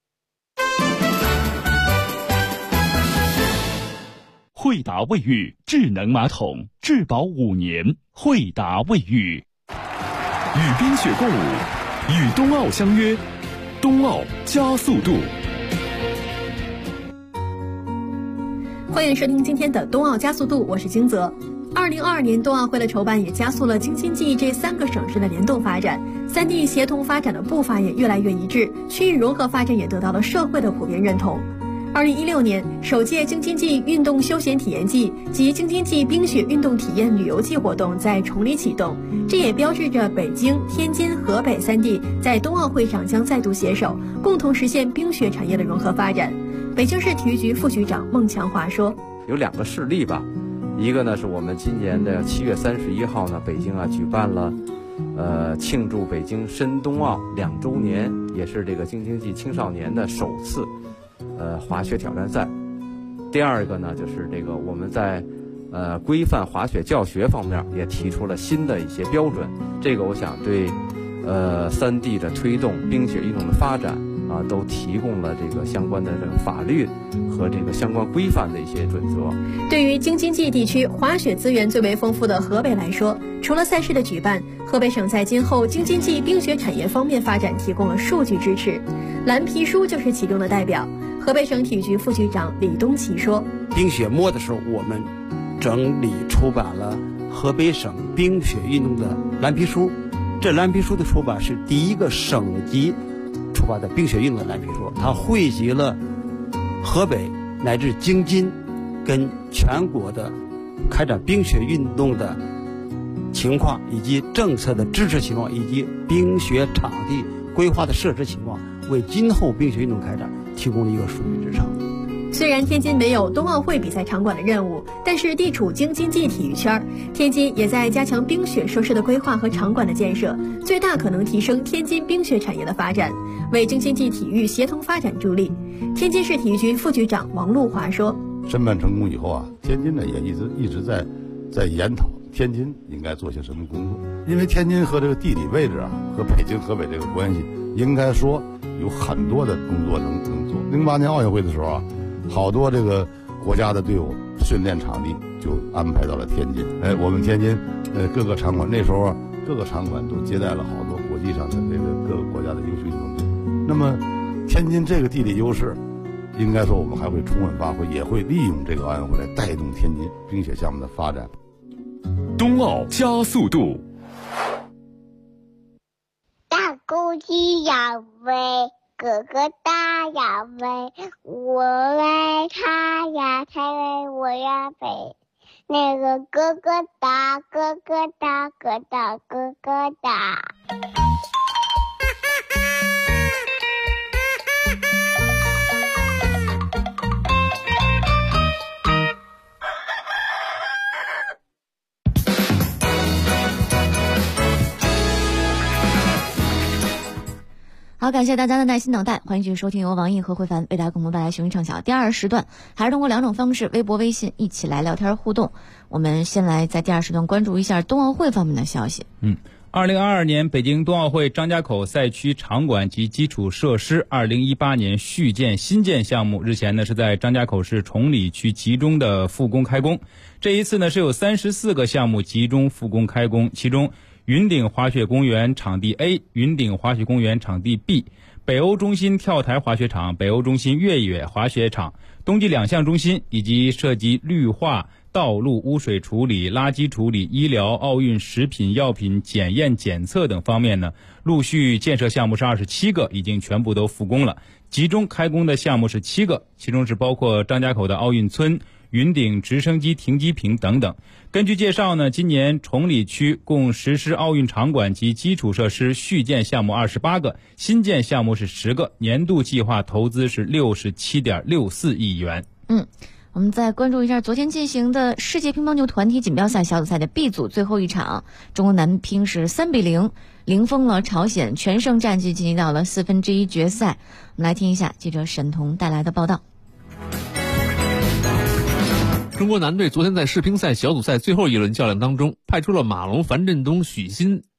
惠达卫浴智能马桶，质保5年。惠达卫浴。 与冰雪共舞，与冬奥相约，冬奥加速度。 欢迎收听今天的冬奥加速度，我是金泽。2022年冬奥会的筹办也加速了京津冀这3个省市的联动发展，3地协同发展的步伐也越来越一致，区域融合发展也得到了社会的普遍认同。2016年，首届京津冀运动休闲体验季及京津冀冰雪运动体验旅游季活动在崇礼启动，这也标志着北京、天津、河北3地在冬奥会上将再度携手，共同实现冰雪产业的融合发展。北京市体育局副局长孟强华说：“ 有2个事例吧，一个呢是我们今年的7月31号呢，北京举办了，庆祝北京申冬奥2周年，也是这个京津冀青少年的首次。”滑雪挑战赛。第二个呢，就是这个我们在规范滑雪教学方面也提出了新的一些标准。这个我想对3地的推动冰雪运动的发展都提供了这个相关的这个法律和这个相关规范的一些准则。 对于京津冀地区滑雪资源最为丰富的河北来说，除了赛事的举办，河北省在今后京津冀冰雪产业方面发展提供了数据支持。蓝皮书就是其中的代表。河北省体育局副局长李东奇说：“ 冰雪末的时候，我们整理出版了河北省冰雪运动的蓝皮书。这蓝皮书的出版是第一个省级出版的冰雪运动的蓝皮书，它汇集了河北乃至京津跟全国的开展冰雪运动的情况，以及政策的支持情况，以及冰雪场地规划的设置情况，为今后冰雪运动开展提供了一个数据支撑。” 虽然天津没有冬奥会比赛场馆的任务，但是地处京津冀体育圈，天津也在加强冰雪设施的规划和场馆的建设，最大可能提升天津冰雪产业的发展，为京津冀体育协同发展助力。天津市体育局副局长王路华说：“ 申办成功以后天津呢也一直在研讨天津应该做些什么工作，因为天津和这个地理位置和北京、河北这个关系，应该说有很多的工作能做。08年奥运会的时候好多这个国家的队伍训练场地就安排到了天津。我们天津各个场馆那时候各个场馆都接待了好多国际上的这个各个国家的优秀运动员。那么天津这个地理优势，应该说我们还会充分发挥，也会利用这个奥运会来带动天津冰雪项目的发展。 冬奥加速度。 大公鸡要飞，哥哥大呀飞，我爱他呀，他爱我呀飞。那个哥哥大，哥哥大，哥大哥哥大。 好，感谢大家的耐心等待，欢迎继续收听由王毅和慧凡为大家共同带来雄鹰畅晓第2时段，还是通过2种方式，微博、微信一起来聊天互动。我们先来在第2时段关注一下冬奥会方面的消息。 2022年北京冬奥会张家口赛区场馆及基础设施2018年续建新建项目日前呢是在张家口市崇礼区集中的复工开工。这一次呢是有34个项目集中复工开工，其中云顶滑雪公园场地 A、云顶滑雪公园场地 B、北欧中心跳台滑雪场、北欧中心越野滑雪场、冬季2项中心以及涉及绿化、道路污水处理、垃圾处理、医疗、奥运食品药品检验检测等方面呢，陆续建设项目是27个，已经全部都复工了。集中开工的项目是7个，其中是包括张家口的奥运村、云顶直升机停机坪等等。根据介绍呢，今年崇礼区共实施奥运场馆及基础设施续建项目28个，新建项目是10个，年度计划投资是67.64亿元。 我们再关注一下昨天进行的世界乒乓球团体锦标赛小组赛的 B 组最后一场，中国男乒是3-0零封了朝鲜，全胜战绩晋级到了1/4决赛。我们来听一下记者沈彤带来的报道。 中国男队昨天在世乒赛小组赛最后一轮较量当中，派出了马龙、樊振东、许昕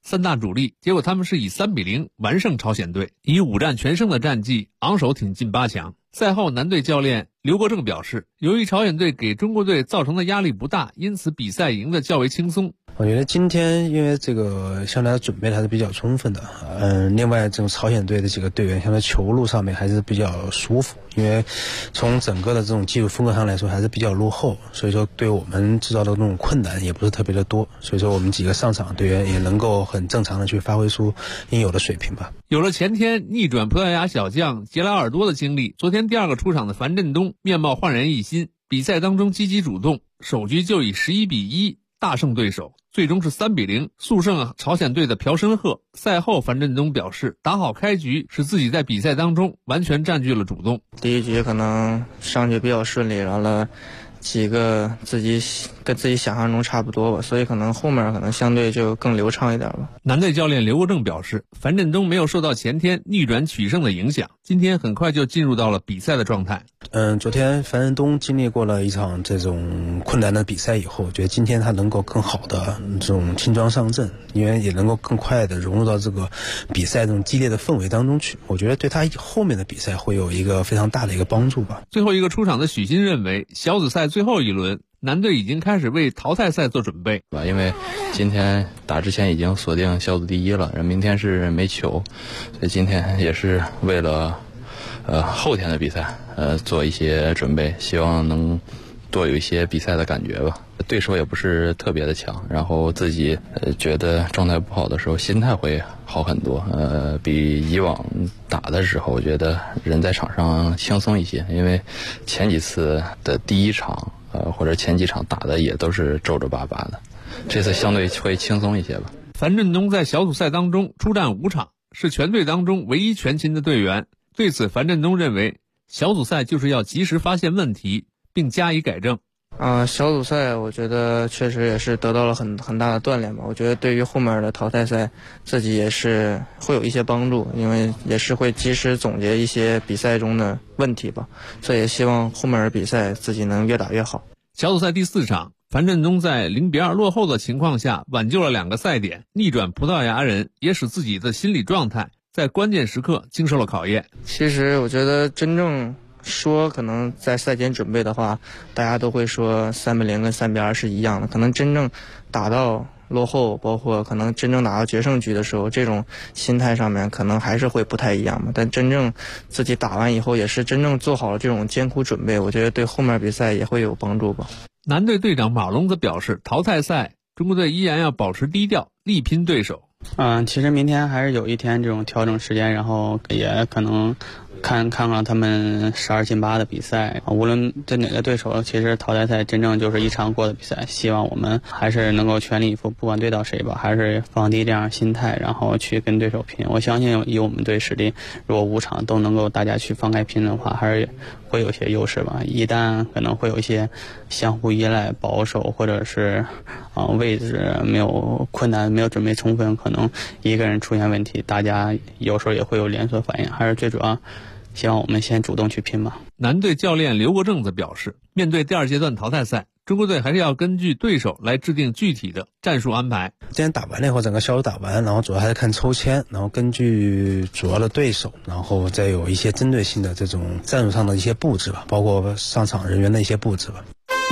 3大主力，结果他们是以3-0完胜朝鲜队，以5战全胜的战绩昂首挺进8强。赛后男队教练刘国正表示，由于朝鲜队给中国队造成的压力不大，因此比赛赢得较为轻松。 我觉得今天因为这个相对准备的还是比较充分的，另外这种朝鲜队的几个队员相对球路上面还是比较舒服，因为从整个的这种技术风格上来说还是比较落后，所以说对我们制造的这种困难也不是特别的多，所以说我们几个上场队员也能够很正常的去发挥出应有的水平吧。 有了前天逆转葡萄牙小将杰拉尔多的经历，昨天第2个出场的樊振东面貌焕然一新，比赛当中积极主动，首局就以11-1大胜对手，最终是3-0速胜朝鲜队的朴申赫。赛后樊振东表示，打好开局使自己在比赛当中完全占据了主动。 第一局可能上去比较顺利，然后了几个跟自己想象中差不多吧，所以可能后面可能相对就更流畅一点吧。 男队教练刘国正表示，樊振东没有受到前天逆转取胜的影响，今天很快就进入到了比赛的状态。 昨天樊振东经历过了一场这种困难的比赛以后，我觉得今天他能够更好的这种轻装上阵，因为也能够更快的融入到这个比赛这种激烈的氛围当中去，我觉得对他后面的比赛会有一个非常大的一个帮助吧。 最后一个出场的许昕认为，小组赛最后一轮男队已经开始为淘汰赛做准备， 因为今天打之前已经锁定小组第1了，明天是没球，所以今天也是为了后天的比赛做一些准备，希望能多有一些比赛的感觉吧。对手也不是特别的强，然后自己觉得状态不好的时候心态会好很多，比以往打的时候我觉得人在场上轻松一些，因为前几次的第1场或者前几场打的也都是皱皱巴巴的，这次相对会轻松一些吧。 樊振东在小组赛当中出战5场，是全队当中唯一全勤的队员。对此樊振东认为，小组赛就是要及时发现问题并加以改正。 小组赛我觉得确实也是得到了很大的锻炼吧，我觉得对于后面的淘汰赛自己也是会有一些帮助，因为也是会及时总结一些比赛中的问题吧，所以也希望后面的比赛自己能越打越好。 小组赛第4场，樊振东在0-2落后的情况下挽救了2个赛点，逆转葡萄牙人，也使自己的心理状态在关键时刻经受了考验。 其实我觉得真正说可能在赛前准备的话，大家都会说3-0跟3-2是一样的，可能真正打到落后，包括可能真正打到决胜局的时候，这种心态上面可能还是会不太一样嘛。但真正自己打完以后，也是真正做好了这种艰苦准备，我觉得对后面比赛也会有帮助吧。 男队队长马龙则表示，淘汰赛中国队依然要保持低调，力拼对手。 其实明天还是有一天这种调整时间，然后也可能看看他们12进8的比赛，无论对哪个对手，其实淘汰赛真正就是一场过的比赛。希望我们还是能够全力以赴，不管对到谁吧，还是放低这样心态，然后去跟对手拼。我相信以我们队实力，如果5场都能够大家去放开拼的话，还是会有些优势吧。一旦可能会有一些相互依赖、保守，或者是位置没有困难、没有准备充分，可能一个人出现问题，大家有时候也会有连锁反应。还是最主要希望我们先主动去拼吧。 男队教练刘国正则表示，面对第2阶段淘汰赛，中国队还是要根据对手来制定具体的战术安排。 今天打完了以后，整个小组打完，然后主要还是看抽签，然后根据主要的对手，然后再有一些针对性的这种战术上的一些布置吧，包括上场人员的一些布置吧。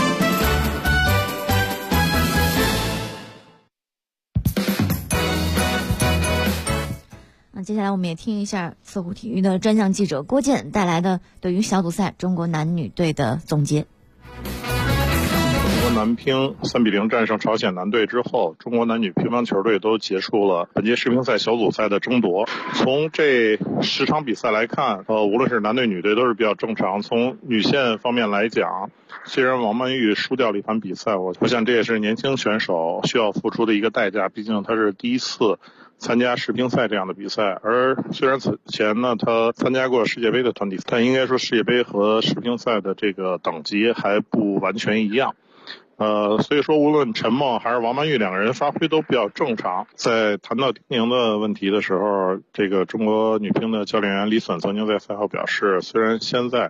接下来我们也听一下搜狐体育的专项记者郭健带来的对于小组赛中国男女队的总结。 中国男乒3-0战胜朝鲜男队之后，中国男女乒乓球队都结束了本届世乒赛小组赛的争夺。从这10场比赛来看，无论是男队女队都是比较正常。从女线方面来讲，虽然王曼玉输掉了一盘比赛，我想这也是年轻选手需要付出的一个代价，毕竟她是第一次参加世乒赛这样的比赛，而虽然此前呢他参加过世界杯的团体，但应该说世界杯和世乒赛的这个等级还不完全一样。所以说无论陈梦还是王曼玉两个人发挥都比较正常。在谈到丁宁的问题的时候，这个中国女乒的教练员李隼曾经在赛后表示，虽然现在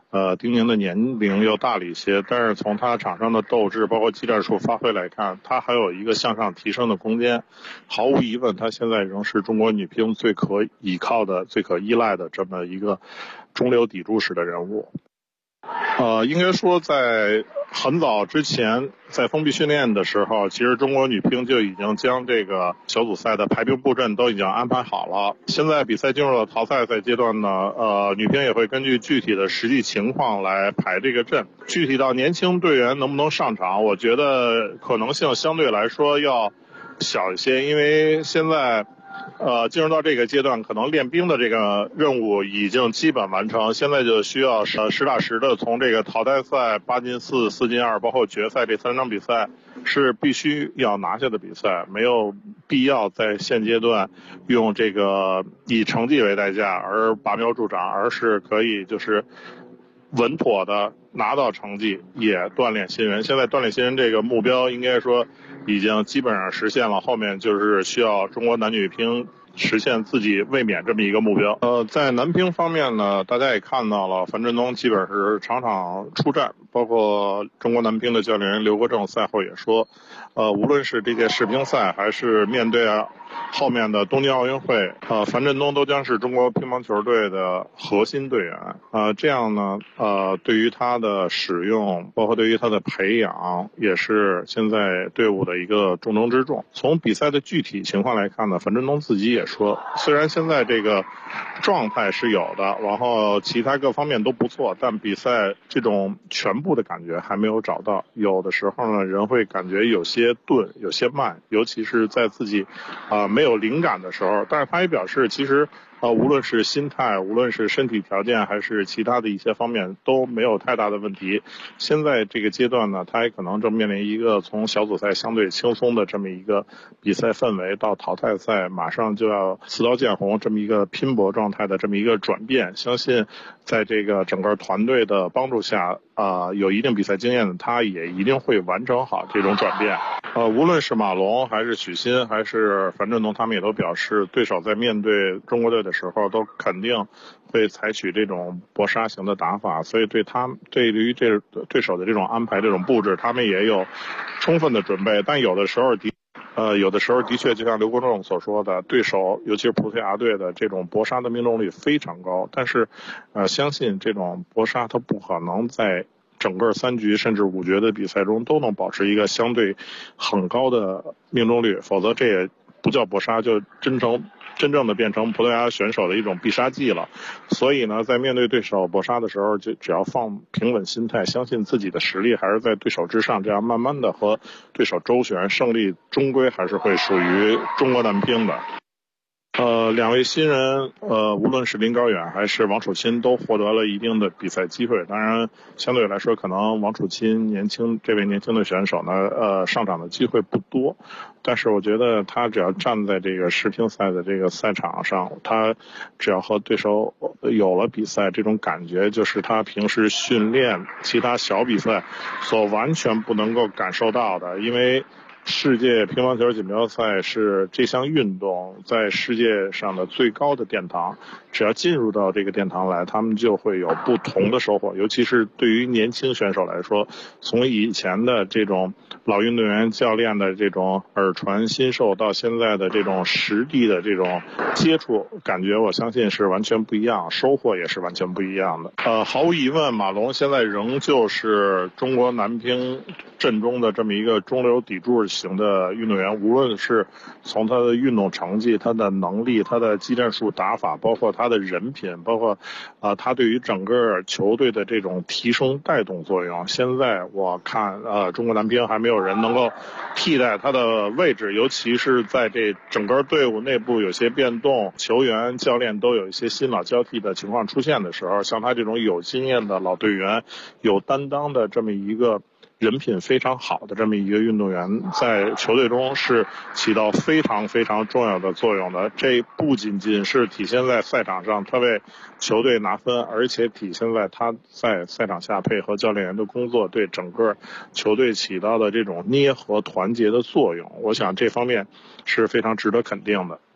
丁宁的年龄要大了一些，但是从他场上的斗志，包括技战术发挥来看，他还有一个向上提升的空间。毫无疑问，他现在仍是中国女乒最可依靠的、最可依赖的这么一个中流砥柱式的人物。应该说在很早之前，在封闭训练的时候，其实中国女乒就已经将这个小组赛的排兵布阵都已经安排好了。现在比赛进入了淘汰赛阶段呢，女乒也会根据具体的实际情况来排这个阵。具体到年轻队员能不能上场，我觉得可能性相对来说要小一些，因为现在进入到这个阶段，可能练兵的这个任务已经基本完成，现在就需要实打实的从这个淘汰赛8进4、4进2，包括决赛这3场比赛是必须要拿下的比赛，没有必要在现阶段用这个以成绩为代价而拔苗助长，而是可以就是稳妥的拿到成绩，也锻炼新人。现在锻炼新人这个目标应该说已经基本上实现了，后面就是需要中国男女乒实现自己卫冕这么一个目标。在男乒方面呢，大家也看到了，樊振东基本是场场出战，包括中国男乒的教练员刘国正赛后也说，无论是这届世乒赛还是面对后面的东京奥运会，樊振东都将是中国乒乓球队的核心队员。这样呢，对于他的使用，包括对于他的培养，也是现在队伍的一个重中之重。从比赛的具体情况来看呢，樊振东自己也说，虽然现在这个状态是有的，然后其他各方面都不错，但比赛这种全部的感觉还没有找到。有的时候呢，人会感觉有些钝，有些慢，尤其是在自己没有灵感的时候。但是他也表示，其实无论是心态，无论是身体条件，还是其他的一些方面都没有太大的问题。现在这个阶段呢，他也可能正面临一个从小组赛相对轻松的这么一个比赛氛围，到淘汰赛马上就要刺刀见红这么一个拼搏状态的这么一个转变。相信在这个整个团队的帮助下，有一定比赛经验的他也一定会完成好这种转变。无论是马龙还是许昕还是樊振东，他们也都表示，对手在面对中国队的时候都肯定会采取这种搏杀型的打法，所以对于这对手的这种安排、这种布置，他们也有充分的准备。但有的时候的确就像刘国正所说的，对手尤其是葡萄牙队的这种搏杀的命中率非常高，但是相信这种搏杀它不可能在整个3局甚至5局的比赛中都能保持一个相对很高的命中率，否则这也不叫搏杀，就真正的变成葡萄牙选手的一种必杀技了。所以呢，在面对对手搏杀的时候，就只要放平稳心态，相信自己的实力还是在对手之上，这样慢慢的和对手周旋，胜利终归还是会属于中国男乒的。两位新人，无论是林高远还是王楚钦，都获得了一定的比赛机会。当然，相对来说，可能王楚钦这位年轻的选手呢，上场的机会不多。但是我觉得他只要站在这个世乒赛的这个赛场上，他只要和对手有了比赛，这种感觉就是他平时训练其他小比赛所完全不能够感受到的。因为世界乒乓球锦标赛是这项运动在世界上的最高的殿堂，只要进入到这个殿堂来，他们就会有不同的收获。尤其是对于年轻选手来说，从以前的这种老运动员教练的这种耳传心授，到现在的这种实地的这种接触，感觉我相信是完全不一样，收获也是完全不一样的。毫无疑问，马龙现在仍旧是中国男乒阵中的这么一个中流砥柱型的运动员，无论是从他的运动成绩、他的能力、他的技战术打法，包括他的人品，包括他对于整个球队的这种提升带动作用，现在我看中国男乒还没有人能够替代他的位置，尤其是在这整个队伍内部有些变动，球员教练都有一些新老交替的情况出现的时候，像他这种有经验的老队员，有担当的这么一个人品非常好的这么一个运动员，在球队中是起到非常非常重要的作用的。这不仅仅是体现在赛场上他为球队拿分，而且体现在他在赛场下配合教练员的工作，对整个球队起到的这种捏合团结的作用。我想这方面是非常值得肯定的。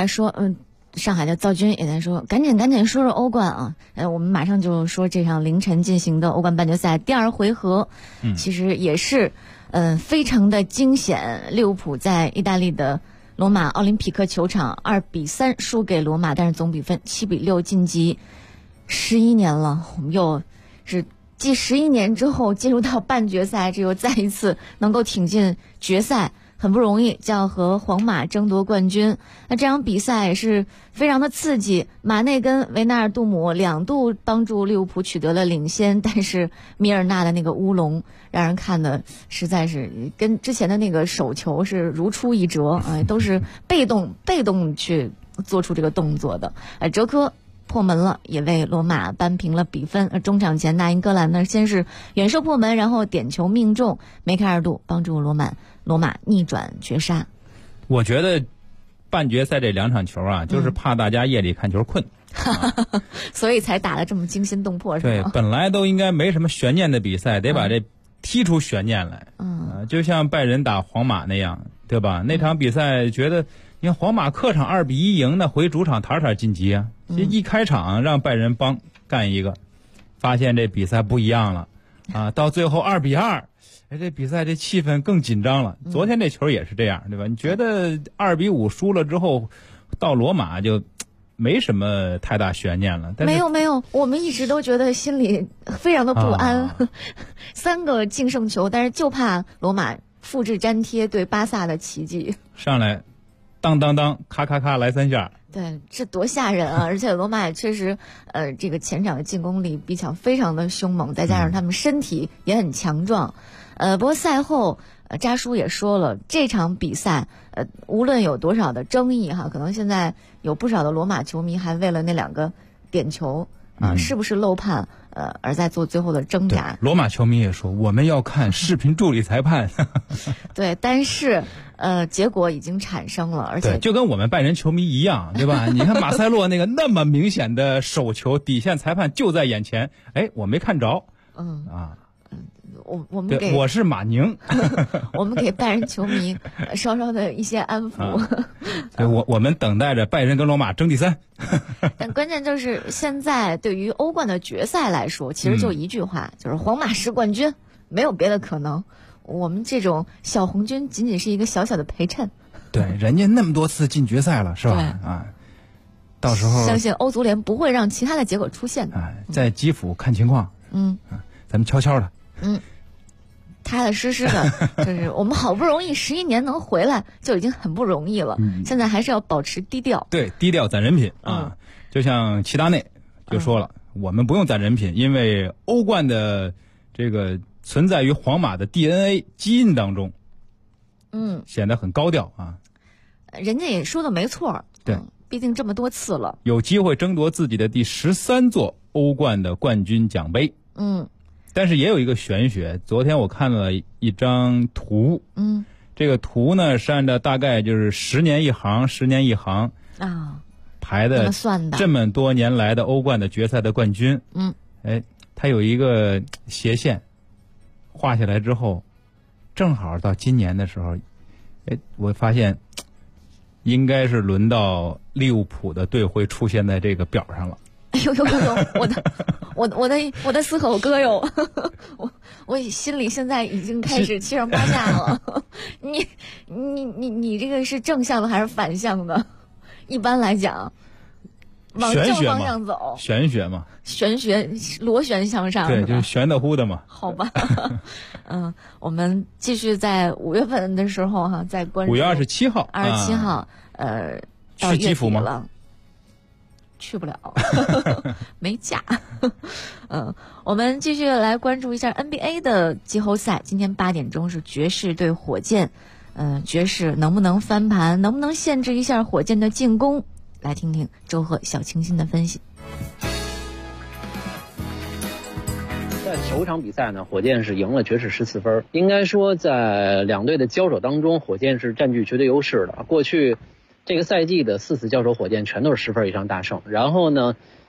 在说，上海的赵军也在说，赶紧说说欧冠啊！我们马上就说这场凌晨进行的欧冠半决赛第2回合，其实也是，非常的惊险。利物浦在意大利的罗马奥林匹克球场2-3输给罗马，但是总比分7-6晋级。11年了，我们又是继11年之后进入到半决赛，这又再一次能够挺进决赛。很不容易，就要和皇马争夺冠军。那这场比赛也是非常的刺激，马内跟维纳尔杜姆2度帮助利物浦取得了领先，但是米尔纳的那个乌龙让人看的实在是跟之前的那个手球是如出一辙，都是被动去做出这个动作的。哲科破门了，也为罗马扳平了比分。中场前纳因戈兰呢，先是远射破门，然后点球命中，梅开2度帮助罗马逆转绝杀。 我觉得半决赛这2场球啊，就是怕大家夜里看球困， 所以才打得这么惊心动魄，是吗？ 对，本来都应该没什么悬念的比赛，得把这踢出悬念来。就像拜仁打皇马那样，对吧？那场比赛觉得，你看皇马客场2-1赢的，回主场塔晋级啊。一开场让拜仁帮干一个，发现这比赛不一样了啊！到最后2-2，这比赛这气氛更紧张了。昨天这球也是这样，对吧？你觉得2-5输了之后，到罗马就没什么太大悬念了？但是没有，我们一直都觉得心里非常的不安。3个净胜球，但是就怕罗马复制粘贴对巴萨的奇迹。 上来，当当当，咔咔咔来3下。 对，这多吓人啊！而且罗马也确实，这个前场的进攻力比较非常的凶猛，再加上他们身体也很强壮。不过赛后，扎叔也说了，这场比赛，无论有多少的争议哈，可能现在有不少的罗马球迷还为了那2个点球是不是漏判，而在做最后的挣扎。 罗马球迷也说，我们要看视频助理裁判。 对，但是结果已经产生了，而且就跟我们拜仁球迷一样，对吧？你看马塞洛那么明显的手球，底线裁判就在眼前，我没看着。我是马宁。 我们给拜仁球迷稍稍的一些安抚。 我们等待着拜仁跟罗马争第3。 但关键就是现在对于欧冠的决赛来说，其实就一句话，就是皇马是冠军，没有别的可能。我们这种小红军仅仅是一个小小的陪衬。 对，人家那么多次进决赛了，是吧？到时候相信欧足联不会让其他的结果出现的。 在基辅看情况。咱们悄悄的。 踏踏实实的，就是我们好不容易11年能回来，就已经很不容易了。现在还是要保持低调。 对，低调攒人品啊！就像齐达内就说了，我们不用攒人品，因为欧冠的这个存在于皇马的 DNA 基因当中。显得很高调啊。 人家也说的没错。 对， 毕竟这么多次了， 有机会争夺自己的第13座欧冠的冠军奖杯。但是也有一个玄学，昨天我看了一张图，这个图呢是按照大概就是10年一行10年一行排的这么多年来的欧冠的决赛的冠军。它有一个斜线画下来之后，正好到今年的时候，我发现应该是轮到利物浦的队会出现在这个表上了。 呦，我的四口哥哟，我心里现在已经开始七上八下了。你这个是正向的还是反向的？一般来讲，往正方向走， 玄学嘛， 玄学螺旋向上， 对，就是玄的乎的嘛。 好吧，我们继续在5月份的时候哈，在关注 5月27号 ，27号， 去基辅吗？ 去不了，没假。我们继续来关注一下 NBA 的季后赛。今天8点钟是爵士对火箭，爵士能不能翻盘，能不能限制一下火箭的进攻？来听听周贺、小清新的分析。 在首场比赛呢，火箭是赢了爵士14分。应该说，在两队的交手当中，火箭是占据绝对优势的。过去这个赛季的4次交手，火箭全都是10分以上大胜。然后呢，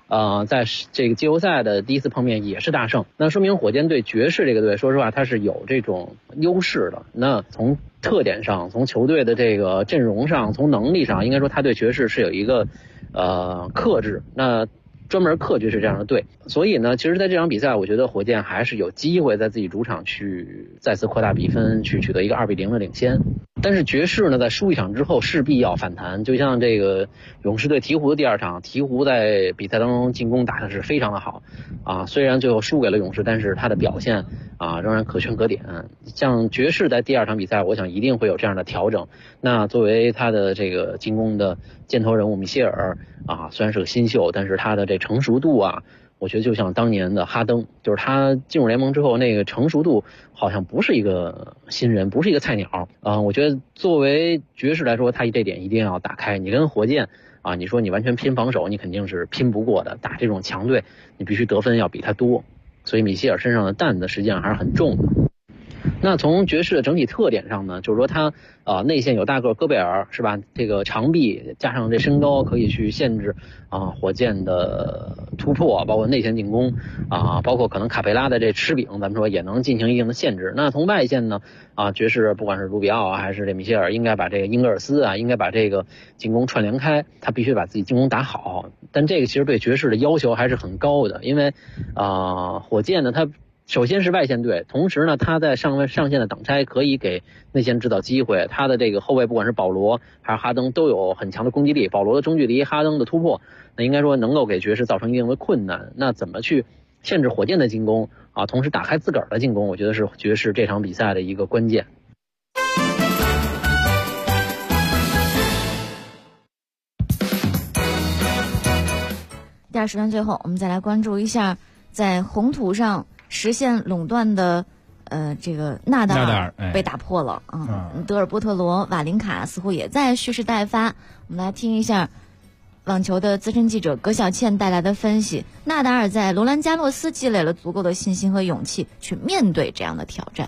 在这个季后赛的第一次碰面也是大胜，那说明火箭队爵士这个队说实话它是有这种优势的。那从特点上，从球队的这个阵容上，从能力上，应该说他对爵士是有一个克制，那专门克爵士这样的队。所以呢，其实在这场比赛我觉得火箭还是有机会在自己主场去再次扩大比分，去取得一个2-0的领先。但是爵士呢，在输一场之后势必要反弹，就像这个勇士队鹈鹕的第2场，鹈鹕在比赛当中进攻打的是非常的好虽然最后输给了勇士，但是他的表现仍然可圈可点。像爵士在第2场比赛，我想一定会有这样的调整。那作为他的这个进攻的箭头人物米歇尔虽然是个新秀，但是他的这成熟度我觉得就像当年的哈登，就是他进入联盟之后那个成熟度好像不是一个新人，不是一个菜鸟我觉得作为爵士来说，他这点一定要打开。你跟火箭你说你完全拼防守，你肯定是拼不过的。打这种强队，你必须得分要比他多。所以米歇尔身上的担子实际上还是很重的。那从爵士的整体特点上呢，就是说他内线有大个戈贝尔是吧？这个长臂加上这身高可以去限制火箭的突破，包括内线进攻包括可能卡佩拉的这吃饼，咱们说也能进行一定的限制。那从外线呢爵士不管是卢比奥还是这米歇尔，应该把这个英格尔斯应该把这个进攻串联开，他必须把自己进攻打好。但这个其实对爵士的要求还是很高的，因为火箭呢他首先是外线队，同时呢他在上线的挡拆可以给内线制造机会，他的这个后卫不管是保罗还是哈登都有很强的攻击力，保罗的中距离，哈登的突破，那应该说能够给爵士造成一定的困难。那怎么去限制火箭的进攻同时打开自个儿的进攻，我觉得是爵士这场比赛的一个关键。 第2时段最后我们再来关注一下在红土上实现垄断的这个纳达尔被打破了德尔波特罗、瓦林卡似乎也在蓄势待发。我们来听一下网球的资深记者葛小倩带来的分析。纳达尔在罗兰加洛斯积累了足够的信心和勇气去面对这样的挑战。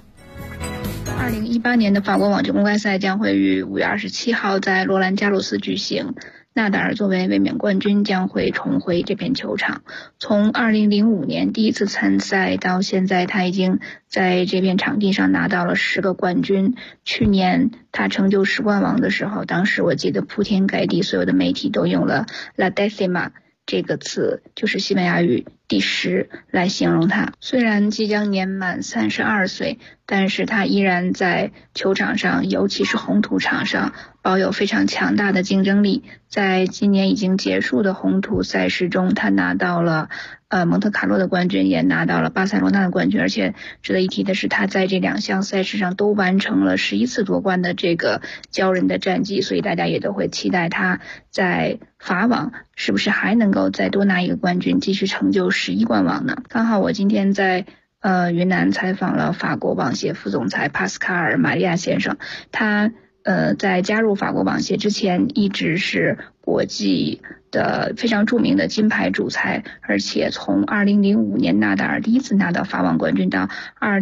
2018年的法国网球公开赛将会于5月27号在罗兰加洛斯举行。纳达尔作为卫冕冠军将会重回这片球场。从2005年第一次参赛到现在，他已经在这片场地上拿到了10个冠军。去年他成就10冠王的时候，当时我记得铺天盖地所有的媒体都用了 La Decima 这个词，就是西班牙语第10来形容他。虽然即将年满32岁，但是他依然在球场上，尤其是红土场上保有非常强大的竞争力。在今年已经结束的红土赛事中，他拿到了蒙特卡洛的冠军，也拿到了巴塞罗那的冠军。而且值得一提的是，他在这2项赛事上都完成了11次夺冠的这个骄人的战绩，所以大家也都会期待他在法网是不是还能够再多拿一个冠军，继续成就11冠王呢？刚好我今天在云南采访了法国网协副总裁帕斯卡尔·玛利亚先生，他在加入法国网协之前一直是国际的非常著名的金牌主裁，而且从2005年纳达尔第一次拿到法网冠军到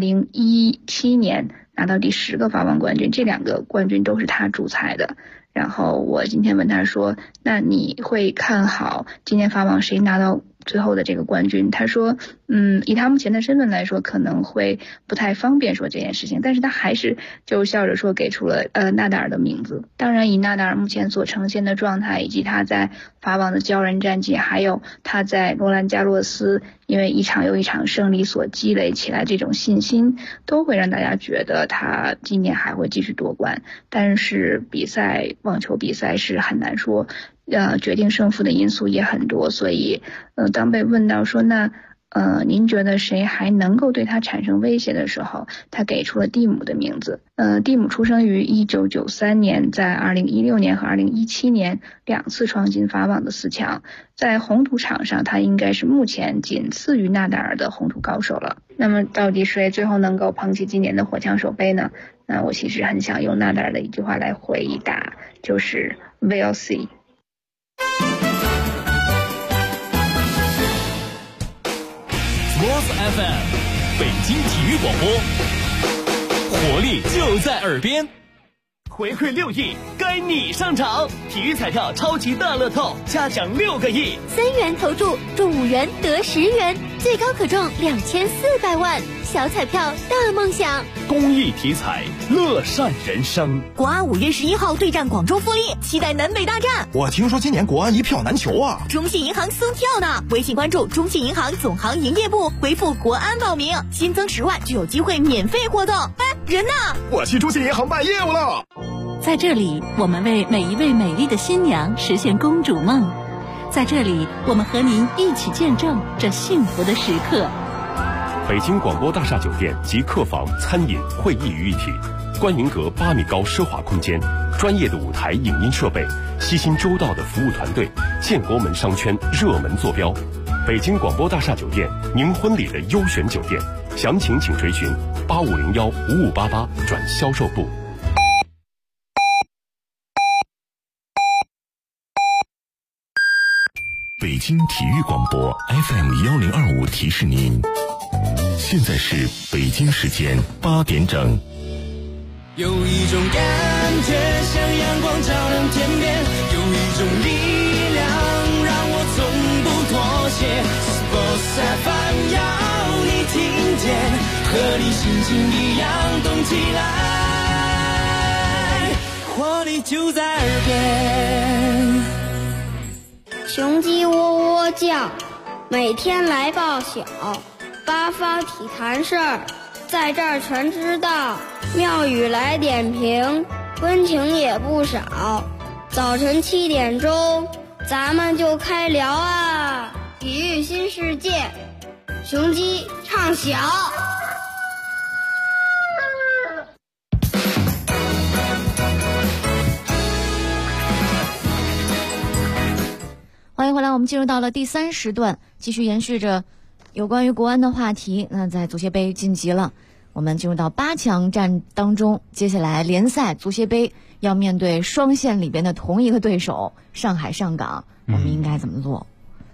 2017年拿到第10个法网冠军，这2个冠军都是他主裁的。然后我今天问他说，那你会看好今年法网谁拿到最后的这个冠军？他说以他目前的身份来说可能会不太方便说这件事情，但是他还是就笑着说给出了纳达尔的名字。当然以纳达尔目前所呈现的状态，以及他在法网的骄人战绩，还有他在罗兰加洛斯因为一场又一场胜利所积累起来这种信心，都会让大家觉得他今年还会继续夺冠。但是网球比赛是很难说决定胜负的因素也很多，所以当被问到说那您觉得谁还能够对他产生威胁的时候，他给出了蒂姆的名字。蒂姆出生于1993年，在2016年和2017年2次闯进法网的4强，在红土场上他应该是目前仅次于纳达尔的红土高手了。那么到底谁最后能够捧起今年的火枪手杯呢？那我其实很想用纳达尔的一句话来回答，就是 We'll see。 Sports FM 北京体育广播，活力就在耳边。 回馈6亿，该你上场！体育彩票超级大乐透，加奖6个亿 ，3元投注中5元得10元，最高可中2400万。小彩票大梦想， 公益体彩，乐善人生。 国安5月11号对战广州富力，期待南北大战。 我听说今年国安一票难求啊！ 中信银行送票呢，微信关注中信银行总行营业部，回复国安报名，新增10万就有机会免费活动。哎，人呢？ 我去中信银行办业务了。 在这里，我们为每一位美丽的新娘实现公主梦。在这里，我们和您一起见证这幸福的时刻。 北京广播大厦酒店集客房、餐饮、会议于一体，观云阁8米高奢华空间，专业的舞台影音设备，悉心周到的服务团队，建国门商圈热门坐标。北京广播大厦酒店，您婚礼的优选酒店，详情请垂询8501-5588转销售部。北京体育广播 FM1025提示您，现在是北京时间8点整。 有一种感觉像阳光照亮天边，有一种力量让我从不妥协。Sports FM 要你听见，和你心情一样动起来，活力就在耳边。 雄鸡喔喔叫，每天来报晓，八方体坛事儿，在这儿全知道。妙语来点评，温情也不少。早晨7点钟，咱们就开聊啊！体育新世界，雄鸡唱晓。 欢迎回来，我们进入到了第3时段，继续延续着有关于国安的话题。那在足协杯晋级了，我们进入到8强战当中，接下来联赛足协杯要面对双线里边的同一个对手上海上港，我们应该怎么做？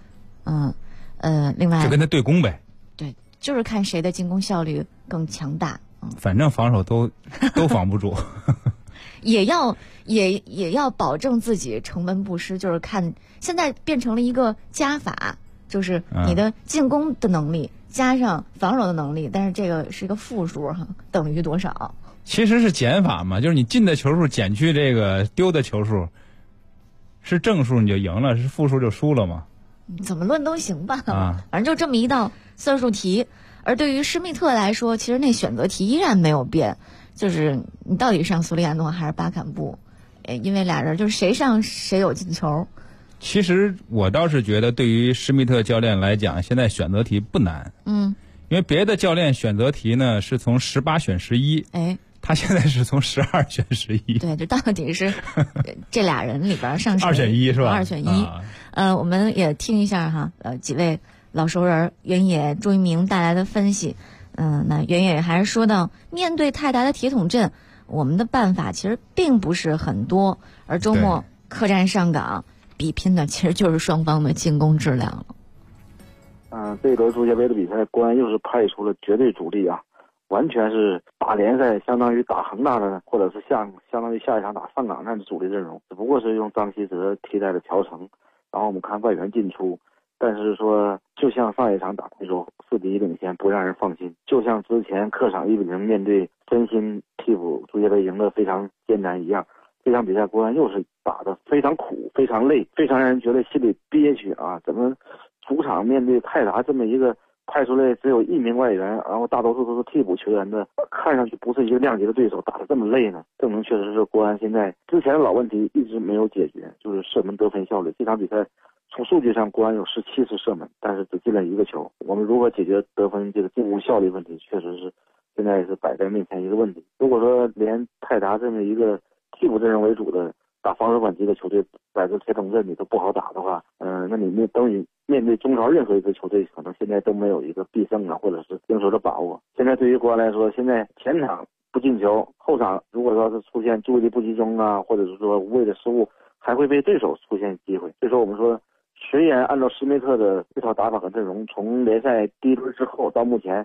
另外就跟他对攻呗。 对，就是看谁的进攻效率更强大。 反正防守都防不住。 也要保证自己成本不失，就是看现在变成了一个加法，就是你的进攻的能力加上防守的能力，但是这个是一个负数哈，等于多少？ 其实是减法嘛，就是你进的球数减去这个丢的球数，是正数你就赢了，是负数就输了嘛。 怎么论都行吧，反正就这么一道算术题。而对于施密特来说，其实那选择题依然没有变。就是你到底上苏利安诺还是巴坎布？因为俩人就是谁上谁有进球。 其实我倒是觉得，对于施密特教练来讲，现在选择题不难。因为别的教练选择题呢是从18选11，他现在是从12选11。 对，这到底是这俩人里边上谁 2选1是吧 ？2选1。我们也听一下哈，几位老熟人袁野、朱一鸣带来的分析。那袁野还是说到，面对泰达的铁桶阵，我们的办法其实并不是很多，而周末客战上港，比拼的其实就是双方的进攻质量了。 这一轮足协杯的比赛，国安又是派出了绝对主力啊，完全是打联赛相当于打恒大的，或者是相当于下一场打上港那样的主力阵容，只不过是用张稀哲替代了乔成，然后我们看外援进出。但是说，就像上一场打对手4比1领先，不让人放心；就像之前客场1比0面对真心替补足协杯赢得非常艰难一样，这场比赛国安又是打得非常苦、非常累、非常让人觉得心里憋屈啊！怎么主场面对泰达这么一个派出来只有1名外援，然后大多数都是替补球员的，看上去不是一个量级的对手，打得这么累呢？证明确实是国安现在之前的老问题一直没有解决，就是射门得分效率。这场比赛从数据上，国安有17次射门，但是只进了1个球。我们如何解决得分这个进攻效率问题，确实是现在是摆在面前一个问题。如果说连泰达这么一个替补阵容为主的打防守反击的球队摆在铁桶阵里都不好打的话，那你等于面对中超任何一支球队，可能现在都没有一个必胜啊，或者是赢球的把握。现在对于国安来说，现在前场不进球，后场如果说是出现注意力不集中啊，或者是说无谓的失误，还会被对手出现机会。所以说我们说，虽然按照施密特的这套打法和阵容，从联赛第1轮之后到目前，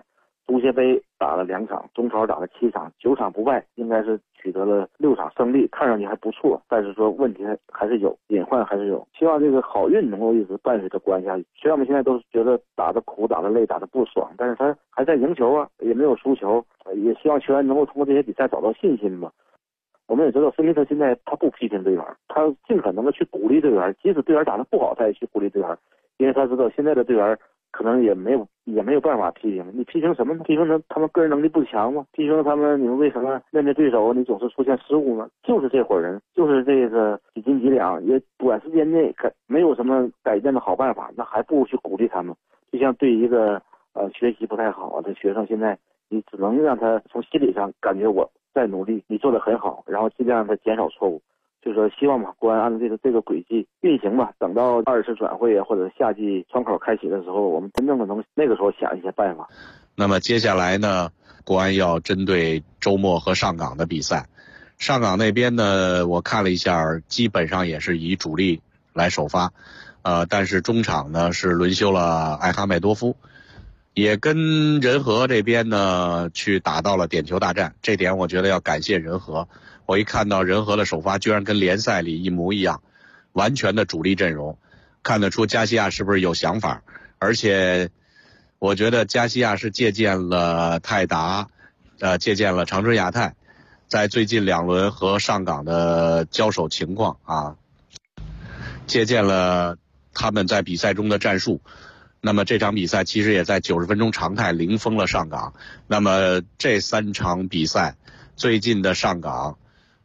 足协杯打了2场，中超打了7场，9场不败，应该是取得了6场胜利，看上去还不错。但是说问题还是有，隐患还是有。希望这个好运能够一直伴随着国安下去。虽然我们现在都觉得打得苦、打得累、打得不爽，但是他还在赢球啊，也没有输球，也希望球员能够通过这些比赛找到信心吧。我们也知道斯密特现在他不批评队员，他尽可能的去鼓励队员，即使队员打得不好，他也去鼓励队员，因为他知道现在的队员可能也没有办法批评，你批评什么呢？批评他们个人能力不强吗？批评他们，你们为什么面对对手你总是出现失误呢？就是这伙人，就是这个几斤几两，也短时间内没有什么改变的好办法，那还不如去鼓励他们。就像对一个学习不太好的学生，现在你只能让他从心理上感觉我在努力，你做得很好，然后尽量让他减少错误。就是说希望吧，国安按照这个轨迹运行吧，等到2次转会啊，或者夏季窗口开启的时候，我们真正的能那个时候想一些办法。 那么接下来呢，国安要针对周末和上港的比赛，上港那边呢，我看了一下，基本上也是以主力来首发，但是中场呢是轮休了艾哈迈多夫，也跟仁和这边呢去打到了点球大战，这点我觉得要感谢仁和。我一看到仁和的首发居然跟联赛里一模一样，完全的主力阵容，看得出加西亚是不是有想法。而且我觉得加西亚是借鉴了泰达，借鉴了长春亚泰，在最近2轮和上港的交手情况啊，借鉴了他们在比赛中的战术。那么这场比赛其实也在90分钟常态零封了上港。那么这3场比赛最近的上港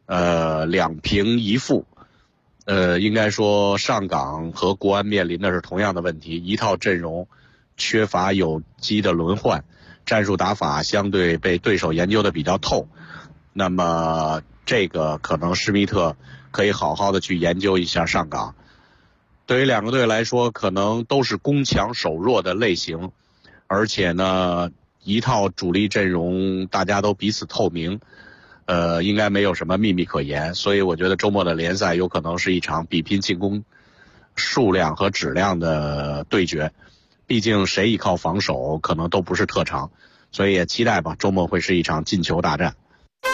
2平1负，应该说上港和国安面临的是同样的问题，一套阵容缺乏有机的轮换，战术打法相对被对手研究的比较透。那么这个可能施密特可以好好的去研究一下上港。对于2个队来说，可能都是攻强守弱的类型，而且呢一套主力阵容大家都彼此透明，应该没有什么秘密可言，所以我觉得周末的联赛有可能是一场比拼进攻数量和质量的对决，毕竟谁依靠防守可能都不是特长，所以也期待吧，周末会是一场进球大战。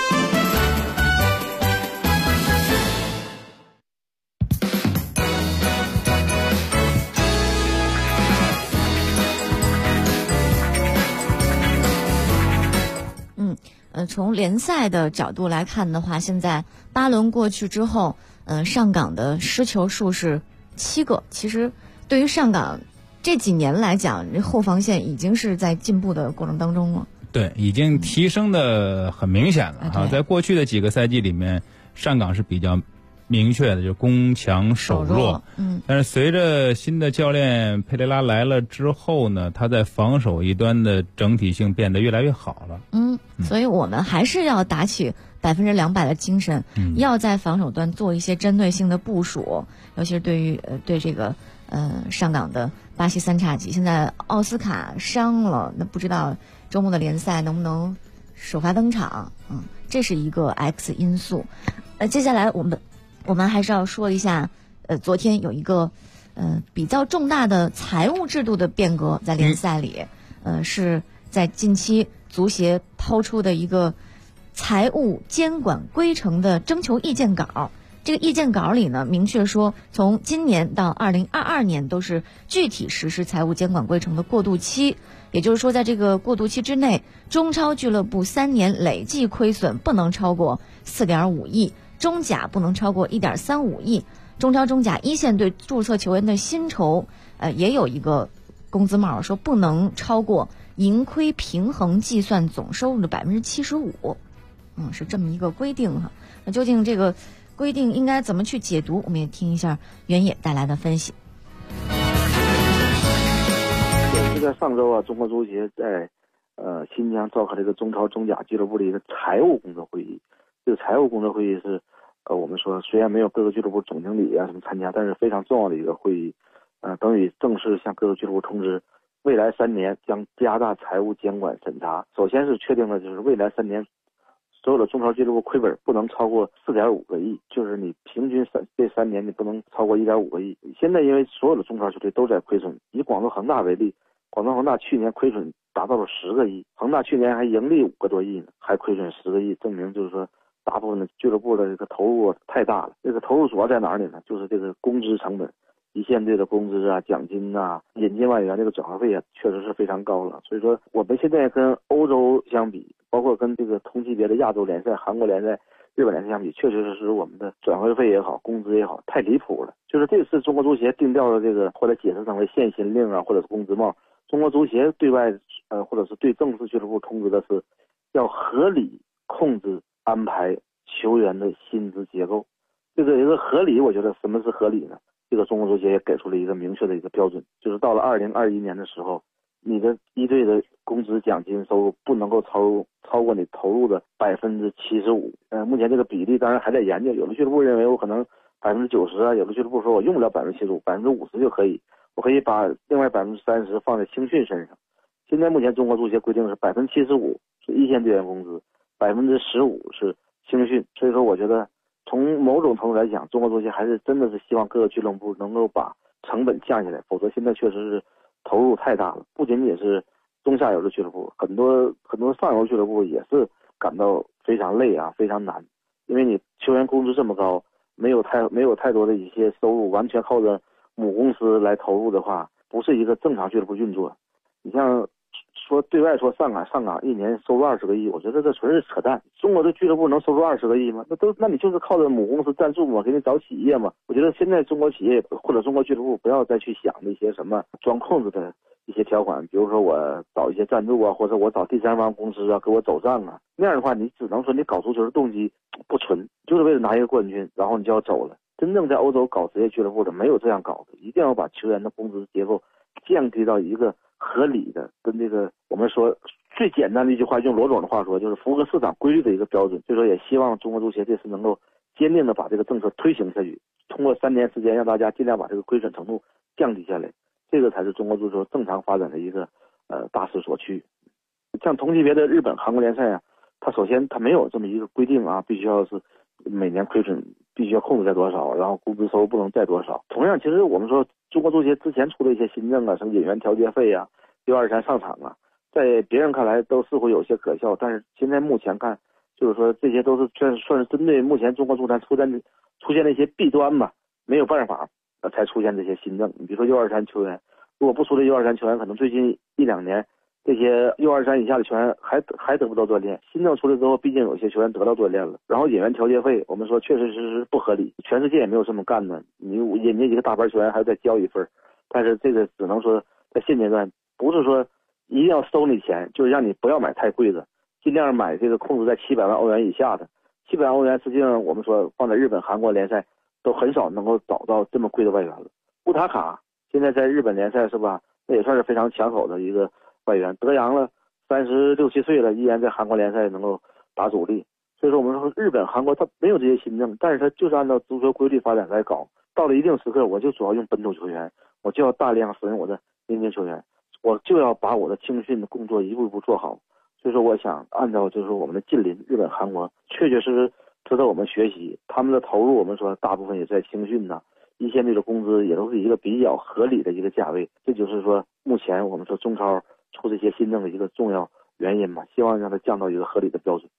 从联赛的角度来看的话，现在8轮过去之后，上港的失球数是7个。其实对于上港这几年来讲，后防线已经是在进步的过程当中了。 对，已经提升的很明显了哈。在过去的几个赛季里面，上港是比较明确的，就是攻强守弱。但是随着新的教练佩雷拉来了之后呢，他在防守一端的整体性变得越来越好了。 所以我们还是要打起200%的精神，要在防守端做一些针对性的部署，尤其是对于对这个上港的巴西3叉戟，现在奥斯卡伤了，那不知道周末的联赛能不能首发登场？这是一个 X 因素。接下来我们还是要说一下，昨天有一个比较重大的财务制度的变革在联赛里，是在近期足协抛出的一个财务监管规程的征求意见稿。这个意见稿里呢，明确说从今年到2022年都是具体实施财务监管规程的过渡期，也就是说在这个过渡期之内，中超俱乐部3年累计亏损不能超过4.5亿，中甲不能超过1.35亿，中超中甲一线队注册球员的薪酬也有一个工资帽，说不能超过盈亏平衡计算总收入的75%，是这么一个规定哈。那究竟这个规定应该怎么去解读？我们也听一下原野带来的分析。 就在上周啊，中国足协在新疆召开了一个中超中甲俱乐部的一个财务工作会议。这个财务工作会议是我们说虽然没有各个俱乐部总经理啊什么参加，但是非常重要的一个会议。等于正式向各个俱乐部通知，未来3年将加大财务监管审查。首先是确定了，就是未来3年所有的中超俱乐部亏本不能超过4.5个亿，就是你平均这3年你不能超过1.5个亿。现在因为所有的中超球队都在亏损，以广州恒大为例，广州恒大去年亏损达达到了10个亿。恒大去年还盈利5个多亿呢，还亏损10个亿，证明就是说大部分的俱乐部的这个投入太大了。这个投入主要在哪里呢？就是这个工资成本，一线队的工资啊、奖金啊、引进外援这个转化费啊，确实是非常高了。所以说我们现在跟欧洲相比，包括跟这个同级别的亚洲联赛、韩国联赛、日本联赛相比，确实是我们的转会费也好，工资也好，太离谱了。就是这次中国足协定调的这个，或者解释成为限薪令啊，或者是工资帽，中国足协对外或者是对正式俱乐部通知的是，要合理控制安排球员的薪资结构。这个一个合理，我觉得什么是合理呢？这个中国足协也给出了一个明确的一个标准，就是到了2021年的时候，你的一队的工资奖金收入不能够超过你投入的75%。目前这个比例当然还在研究，有的俱乐部认为我可能90%啊，有的俱乐部说我用不了75%，50%就可以，我可以把另外30%放在青训身上。现在目前中国足协规定是75%是一线队员工资，15%是青训。所以说我觉得从某种程度来讲，中国足协还是真的是希望各个俱乐部能够把成本降下来，否则现在确实是投入太大了。不仅仅是中下游的俱乐部，很多上游俱乐部也是感到非常累啊，非常难。因为你球员工资这么高，没有太多的一些收入，完全靠着母公司来投入的话，不是一个正常俱乐部运作。你像说对外说上港一年收入20个亿，我觉得这纯是扯淡。中国的俱乐部能收入20个亿吗？那你就是靠着母公司赞助嘛，给你找企业嘛。我觉得现在中国企业或者中国俱乐部不要再去想那些什么钻空子的一些条款，比如说我找一些赞助啊，或者我找第三方公司啊给我走账啊，那样的话你只能说你搞足球的动机不纯，就是为了拿一个冠军，然后你就要走了。真正在欧洲搞职业俱乐部的没有这样搞的，一定要把球员的工资结构降低到一个合理的，跟这个我们说最简单的一句话，用罗总的话说，就是符合市场规律的一个标准。所以说也希望中国足协这次能够坚定的把这个政策推行下去，通过3年时间让大家尽量把这个亏损程度降低下来，这个才是中国足球正常发展的一个大势所趋。像同级别的日本、韩国联赛啊，它首先它没有这么一个规定啊，必须要是每年亏损必须要控制在多少，然后工资收入不能在多少。同样，其实我们说中国足协之前出的一些新政啊，什么引援调节费啊、623上场啊，在别人看来都似乎有些可笑，但是现在目前看，就是说这些都是算是针对目前中国足坛出现的一些弊端嘛，没有办法才出现这些新政。你比如说623球员，如果不出这623球员，可能最近1-2年这些623以下的球员还得不到锻炼。新政出来之后，毕竟有些球员得到锻炼了。然后引援调节费，我们说确实是不合理，全世界也没有这么干的。你引进几个大牌球员还要再交一份，但是这个只能说在现阶段不是说一定要收你钱，就是让你不要买太贵的，尽量买这个控制在700万欧元以下的。700万欧元实际上我们说放在日本、韩国联赛都很少能够找到这么贵的外援了。乌塔卡现在在日本联赛是吧，那也算是非常抢手的一个外援，德阳了36、7岁了，依然在韩国联赛能够打主力。所以说我们说日本、韩国它没有这些新政，但是它就是按照足球规律发展来搞。到了一定时刻，我就主要用本土球员，我就要大量使用我的年轻球员，我就要把我的青训的工作一步一步做好。所以说我想按照就是我们的近邻日本、韩国确确实实值得我们学习，他们的投入我们说大部分也在青训呐，一线队的工资也都是一个比较合理的一个价位。这就是说目前我们说中超出这些新政的一个重要原因嘛，希望让它降到一个合理的标准。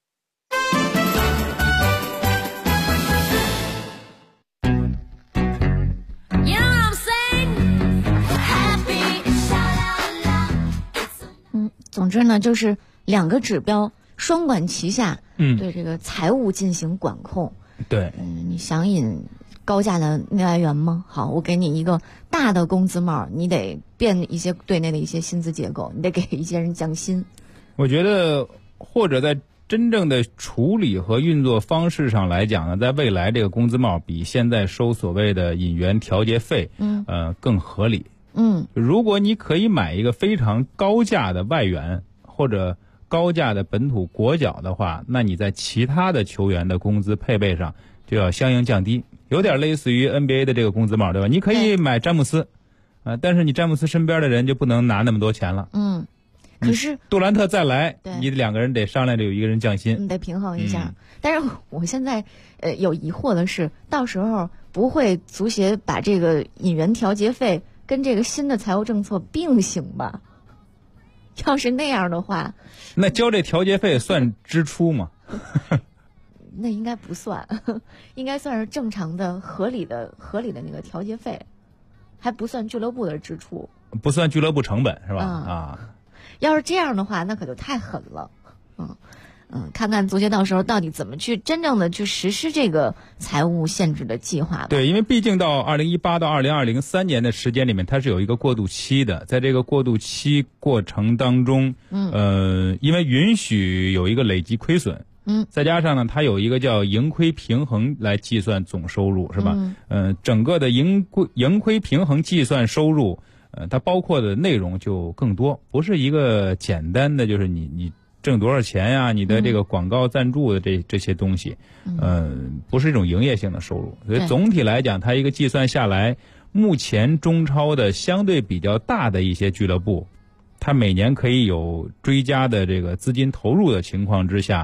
总之呢，就是2个指标双管齐下，对这个财务进行管控。 对， 你想引高价的内外援吗？好，我给你一个大的工资帽，你得变一些队内的一些薪资结构，你得给一些人降薪。 我觉得或者在真正的处理和运作方式上来讲呢，在未来这个工资帽比现在收所谓的引援调节费更合理。如果你可以买一个非常高价的外援或者高价的本土国脚的话，那你在其他的球员的工资配备上就要相应降低，有点类似于 NBA 的这个工资帽，对吧？你可以买詹姆斯，但是你詹姆斯身边的人就不能拿那么多钱了。 可是杜兰特再来，你2个人得商量着有一个人降薪， 你得平衡一下。但是我现在有疑惑的是，到时候不会足协把这个引援调节费跟这个新的财务政策并行吧？ 要是那样的话， 那交这调节费算支出吗？ 那应该不算，应该算是正常的、合理的那个调节费，还不算俱乐部的支出， 不算俱乐部成本是吧？ 要是这样的话，那可就太狠了。看看足协到时候到底怎么去真正的去实施这个财务限制的计划吧。 对，因为毕竟到2018到2003年的时间里面，它是有一个过渡期的，在这个过渡期过程当中，因为允许有一个累积亏损，再加上呢，它有一个叫盈亏平衡来计算总收入，是吧？整个的盈亏平衡计算收入，它包括的内容就更多，不是一个简单的就是你挣多少钱呀？你的这个广告赞助的这些东西，不是一种营业性的收入。所以总体来讲，它一个计算下来，目前中超的相对比较大的一些俱乐部，它每年可以有追加的这个资金投入的情况之下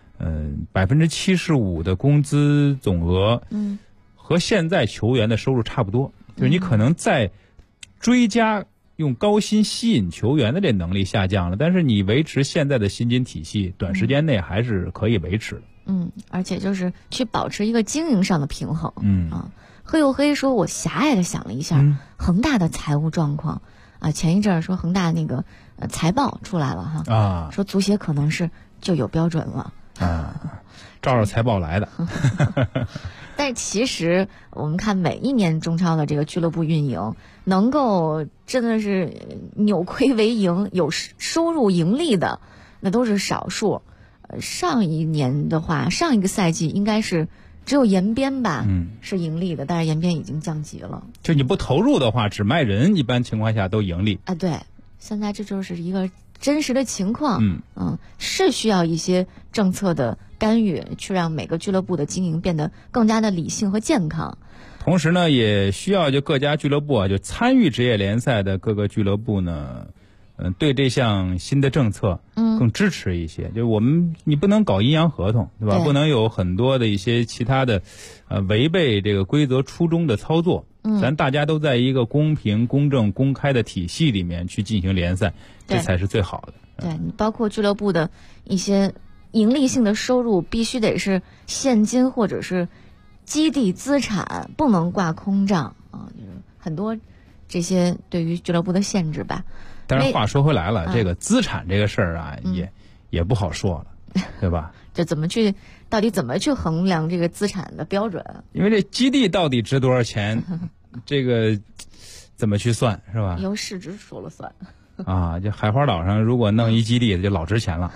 ，75%的工资总额，和现在球员的收入差不多。就是你可能在追加用高薪吸引球员的这能力下降了，但是你维持现在的薪金体系，短时间内还是可以维持的。 而且就是去保持一个经营上的平衡。黑又黑说，我狭隘的想了一下，恒大的财务状况前一阵说恒大那个财报出来了哈，说足协可能是就有标准了照着财报来的。 但其实我们看每一年中超的这个俱乐部运营，能够真的是扭亏为盈、有收入盈利的，那都是少数。上一年的话，上一个赛季应该是只有延边吧，是盈利的，但是延边已经降级了。 就你不投入的话，只卖人，一般情况下都盈利对，现在这就是一个真实的情况。是需要一些政策的干预，去让每个俱乐部的经营变得更加的理性和健康。 同时呢，也需要就各家俱乐部就参与职业联赛的各个俱乐部呢，对这项新的政策更支持一些。就你不能搞阴阳合同，对吧？不能有很多的一些其他的违背这个规则初衷的操作。咱大家都在一个公平、公正、公开的体系里面去进行联赛，这才是最好的。 对，你包括俱乐部的一些盈利性的收入，必须得是现金或者是基地资产，不能挂空账就是很多这些对于俱乐部的限制吧。 但是话说回来了，这个资产这个事儿也不好说了，对吧？ 就到底怎么去衡量这个资产的标准？ 因为这基地到底值多少钱，这个怎么去算，是吧？ 由市值说了算。 就海花岛上如果弄一基地，就老值钱了。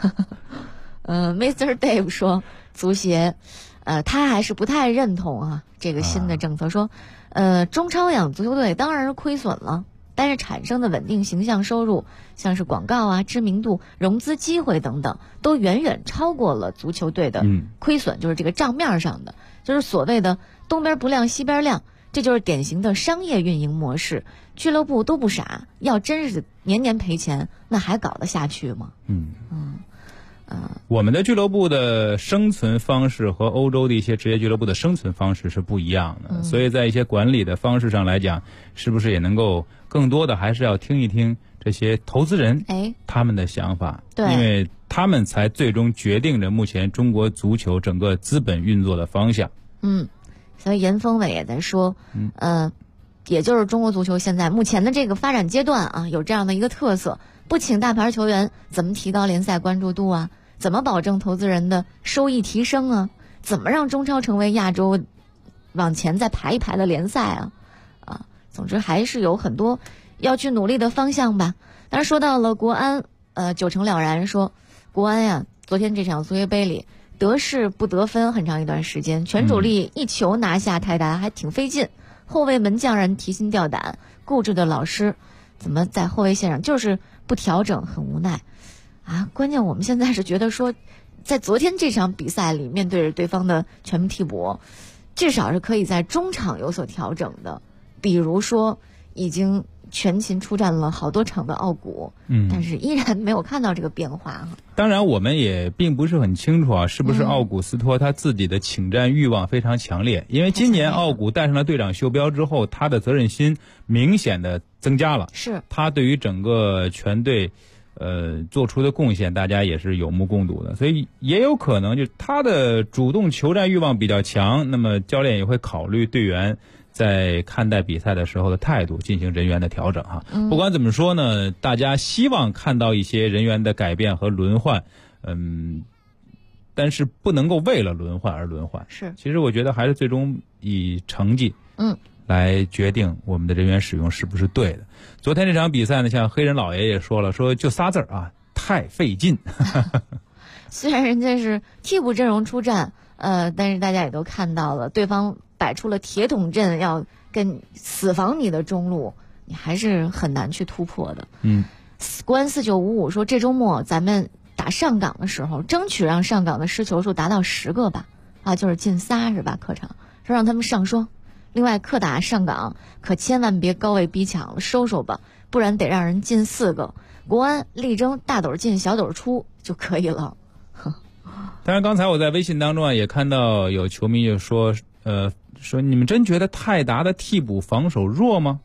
Mr. Dave 说，足协，他还是不太认同这个新的政策。说，中超养足球队当然是亏损了，但是产生的稳定形象收入，像是广告知名度、融资机会等等，都远远超过了足球队的亏损，就是这个账面上的，就是所谓的东边不亮西边亮，这就是典型的商业运营模式。俱乐部都不傻，要真是年年赔钱，那还搞得下去吗？ 我们的俱乐部的生存方式和欧洲的一些职业俱乐部的生存方式是不一样的，所以在一些管理的方式上来讲，是不是也能够更多的还是要听一听这些投资人他们的想法，因为他们才最终决定着目前中国足球整个资本运作的方向。 所以严峰伟也在说，也就是中国足球现在目前的这个发展阶段有这样的一个特色，不请大牌球员，怎么提高联赛关注度怎么保证投资人的收益提升怎么让中超成为亚洲往前再排一排的联赛总之还是有很多要去努力的方向吧。但是说到了国安9成了然说，国安昨天这场足协杯里得势不得分很长一段时间，全主力一球拿下泰达还挺费劲，后卫门将人提心吊胆，固执的老师怎么在后卫线上就是不调整，很无奈关键我们现在是觉得说，在昨天这场比赛里面对着对方的全民替补，至少是可以在中场有所调整的。比如说已经全勤出战了好多场的奥古，但是依然没有看到这个变化当然我们也并不是很清楚是不是奥古斯托他自己的请战欲望非常强烈，因为今年奥古戴上了队长袖标之后，他的责任心明显的增加了， 是他对于整个全队做出的贡献，大家也是有目共睹的。所以也有可能就他的主动求战欲望比较强，那么教练也会考虑队员在看待比赛的时候的态度，进行人员的调整哈。不管怎么说呢，大家希望看到一些人员的改变和轮换，但是不能够为了轮换而轮换。 是， 其实我觉得还是最终以成绩来决定我们的人员使用是不是对的。昨天这场比赛呢，像黑人老爷也说了，说就仨字儿啊，太费劲。 虽然人家是替补阵容出战，但是大家也都看到了，对方摆出了铁桶阵，要跟死防你的中路，你还是很难去突破的。国安4955说，这周末咱们打上港的时候，争取让上港的失球数达到10个吧，就是进仨是吧？客场说让他们上双。另外，客打上港可千万别高位逼抢了，收收吧，不然得让人进4个。国安力争大斗进小斗出就可以了。 当然，刚才我在微信当中也看到有球迷就说，说你们真觉得泰达的替补防守弱吗？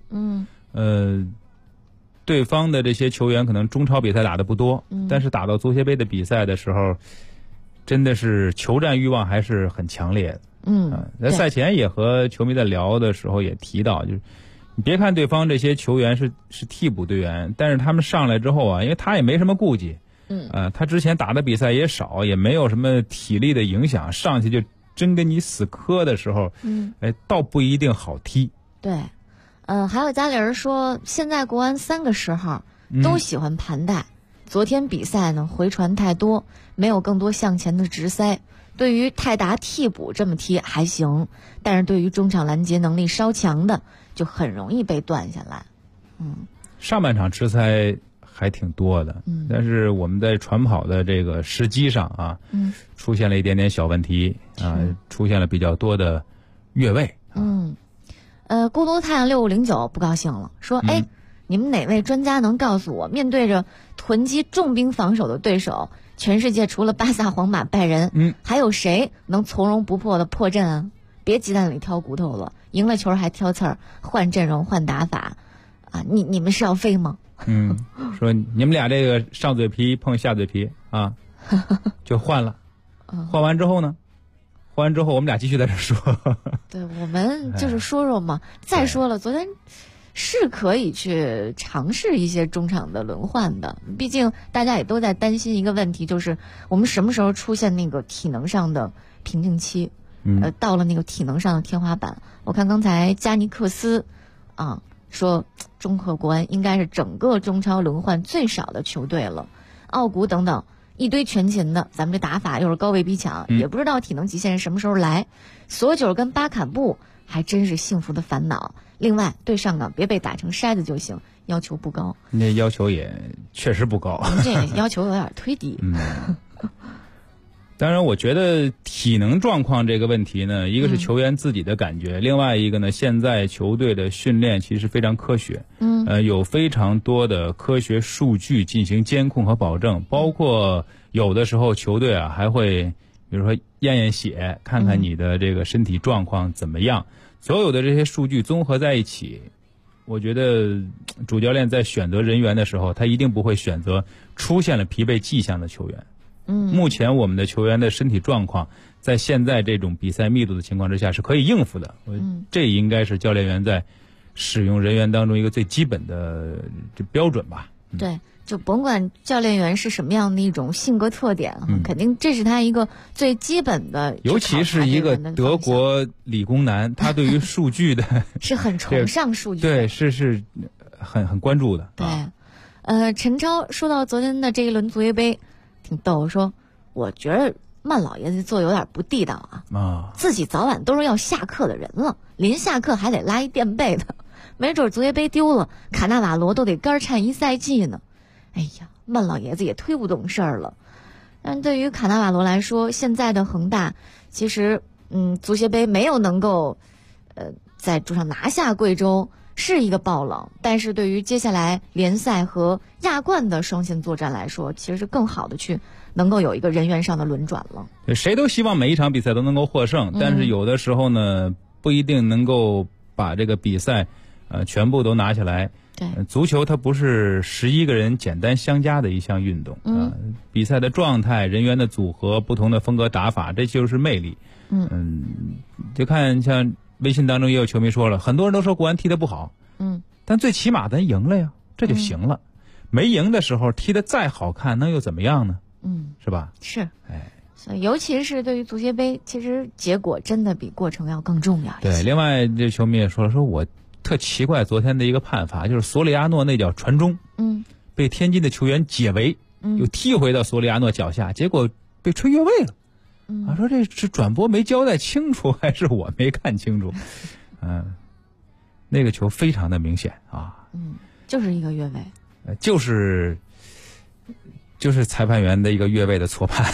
对方的这些球员可能中超比赛打得不多，但是打到足协杯的比赛的时候，真的是求战欲望还是很强烈的。在赛前也和球迷在聊的时候也提到，就是你别看对方这些球员是替补队员，但是他们上来之后啊，因为他也没什么顾忌，他之前打的比赛也少，也没有什么体力的影响，上去就真跟你死磕的时候，倒不一定好踢。 对，还有家里人说，现在国安3个10号都喜欢盘带，昨天比赛呢回传太多，没有更多向前的直塞。对于泰达替补这么踢还行，但是对于中场拦截能力稍强的，就很容易被断下来。 上半场直塞还挺多的，但是我们在传跑的这个时机上啊，出现了一点点小问题啊，出现了比较多的越位。 孤独太阳6509不高兴了，说你们哪位专家能告诉我，面对着囤积重兵防守的对手，全世界除了巴萨、皇马、拜仁，还有谁能从容不迫的破阵啊？别鸡蛋里挑骨头了，赢了球还挑刺儿，换阵容换打法啊！你们是要飞吗？ 说你们俩这个上嘴皮碰下嘴皮啊，就换了。换完之后呢？换完之后我们俩继续在这说。 对，我们就是说说嘛。再说了，昨天是可以去尝试一些中场的轮换的，毕竟大家也都在担心一个问题，就是我们什么时候出现那个体能上的瓶颈期，到了那个体能上的天花板。我看刚才加尼克斯说中赫国安应该是整个中超轮换最少的球队了，奥古等等一堆全勤的，咱们这打法又是高位逼抢，也不知道体能极限是什么时候来。索九跟巴坎布还真是幸福的烦恼。另外，对上港别被打成筛子就行，要求不高。 那要求也确实不高， 这要求有点忒低。 当然，我觉得体能状况这个问题呢，一个是球员自己的感觉，另外一个呢，现在球队的训练其实非常科学，有非常多的科学数据进行监控和保证，包括有的时候球队还会，比如说验验血，看看你的这个身体状况怎么样，所有的这些数据综合在一起，我觉得主教练在选择人员的时候，他一定不会选择出现了疲惫迹象的球员。目前我们的球员的身体状况，在现在这种比赛密度的情况之下是可以应付的。这应该是教练员在使用人员当中一个最基本的这标准吧。 对，就甭管教练员是什么样的一种性格特点，肯定这是他一个最基本的。 尤其是一个德国理工男，他对于数据的是很崇尚数据的， 对，是很关注的。 对，陈超说到昨天的这一轮足协杯。挺逗，说我觉得曼老爷子做有点不地道自己早晚都是要下课的人了，临下课还得拉一垫背的，没准足协杯丢了，卡纳瓦罗都得肝颤1赛季呢。哎呀，曼老爷子也忒不懂事儿了。但对于卡纳瓦罗来说，现在的恒大其实足协杯没有能够在主场拿下贵州是一个爆冷，但是对于接下来联赛和亚冠的双线作战来说，其实是更好的去能够有一个人员上的轮转了。 谁都希望每一场比赛都能够获胜，但是有的时候呢，不一定能够把这个比赛全部都拿下来。 对， 足球它不是11个人简单相加的一项运动比赛的状态、人员的组合、不同的风格打法，这就是魅力。就看像微信当中也有球迷说了，很多人都说国安踢得不好，但最起码咱赢了呀，这就行了。没赢的时候踢得再好看，那又怎么样呢？是吧？ 是，所以尤其是对于足协杯，其实结果真的比过程要更重要一些。 对，另外这球迷也说了，说我特奇怪昨天的一个判罚，就是索里亚诺那脚传中，被天津的球员解围，又踢回到索里亚诺脚下，结果被吹越位了。说这是转播没交代清楚，还是我没看清楚？那个球非常的明显啊， 就是一个越位， 就是裁判员的一个越位的错判。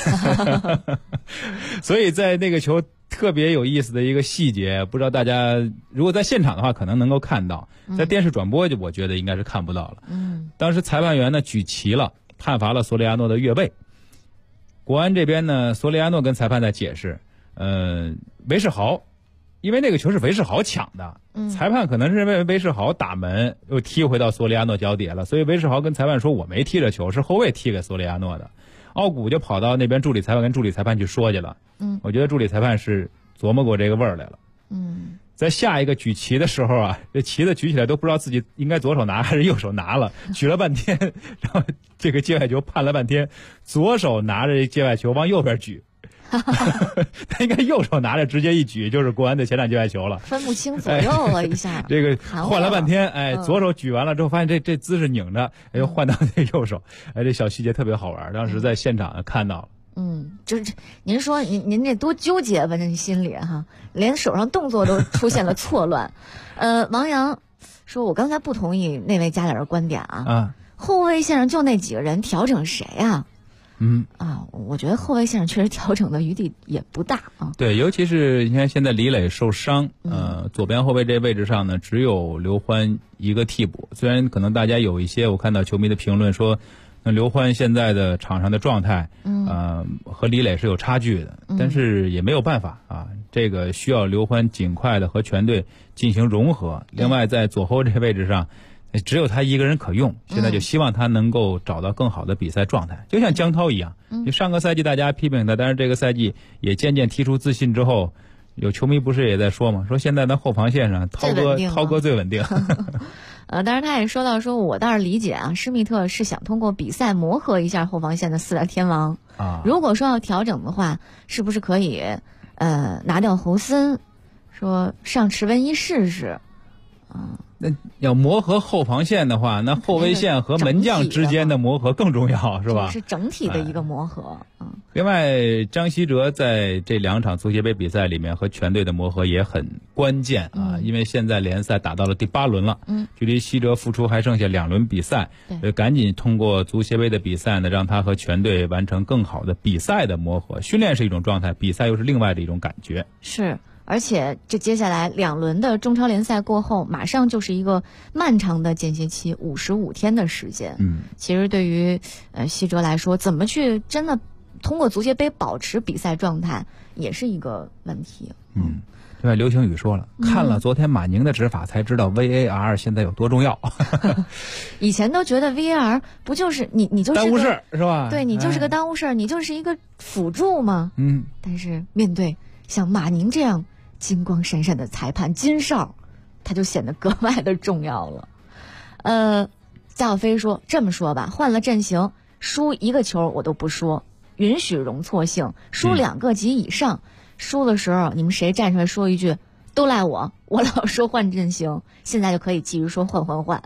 所以在那个球特别有意思的一个细节，不知道大家如果在现场的话可能能够看到，在电视转播就我觉得应该是看不到了。当时裁判员呢举旗了，判罚了索里亚诺的越位。国安这边呢，索里亚诺跟裁判在解释，韦世豪，因为那个球是韦世豪抢的，裁判可能是认为韦世豪打门又踢回到索里亚诺脚底下了，所以韦世豪跟裁判说我没踢这球，是后卫踢给索里亚诺的。奥古就跑到那边助理裁判跟助理裁判去说去了。我觉得助理裁判是琢磨过这个味儿来了。在下一个举旗的时候啊，这旗子举起来都不知道自己应该左手拿还是右手拿了，举了半天，然后这个界外球判了半天，左手拿着界外球往右边举，他应该右手拿着直接一举就是国安的前场界外球了， 分不清左右了一下。 这个换了半天，左手举完了之后发现这姿势拧着，又换到这右手，这小细节特别好玩，当时在现场看到了。 就是您说您这多纠结吧，这心里哈，连手上动作都出现了错乱。王阳说，我刚才不同意那位家长的观点啊，后卫线上就那几个人，调整谁啊？我觉得后卫线上确实调整的余地也不大啊。 对，尤其是你看现在李磊受伤，左边后卫这位置上呢，只有刘欢一个替补。虽然可能大家有一些我看到球迷的评论说，那刘欢现在的场上的状态，和李磊是有差距的，但是也没有办法啊，这个需要刘欢尽快的和全队进行融合。另外，在左后这位置上，只有他一个人可用，现在就希望他能够找到更好的比赛状态，就像姜涛一样。你上个赛季大家批评他，但是这个赛季也渐渐提出自信之后，有球迷不是也在说吗？说现在的后防线上，涛哥最稳定。 当然他也说到说，我倒是理解啊，施密特是想通过比赛磨合一下后防线的四大天王啊。如果说要调整的话，是不是可以拿掉侯森，说上池文一试试那要磨合后防线的话，那后卫线和门将之间的磨合更重要，是吧？ 是整体的一个磨合。 另外，张稀哲在这2场足协杯比赛里面和全队的磨合也很关键啊，因为现在联赛打到了第8轮了，距离稀哲复出还剩下2轮比赛，赶紧通过足协杯的比赛呢，让他和全队完成更好的比赛的磨合。训练是一种状态，比赛又是另外的一种感觉。 是。而且这接下来2轮的中超联赛过后，马上就是一个漫长的间歇期，55天的时间。其实对于稀哲来说，怎么去真的通过足协杯保持比赛状态，也是一个问题。 对，刘星宇说了，看了昨天马宁的执法，才知道 VAR 现在有多重要。 以前都觉得 VAR 不就是你就是耽误事是吧？ 对，你就是个耽误事，你就是一个辅助嘛。但是面对像马宁这样金光闪闪的裁判金哨，他就显得格外的重要了。贾小飞说，这么说吧，换了阵型，输1个球我都不说，允许容错性，输2个及以上，输的时候你们谁站出来说一句都赖我老说换阵型，现在就可以继续说换。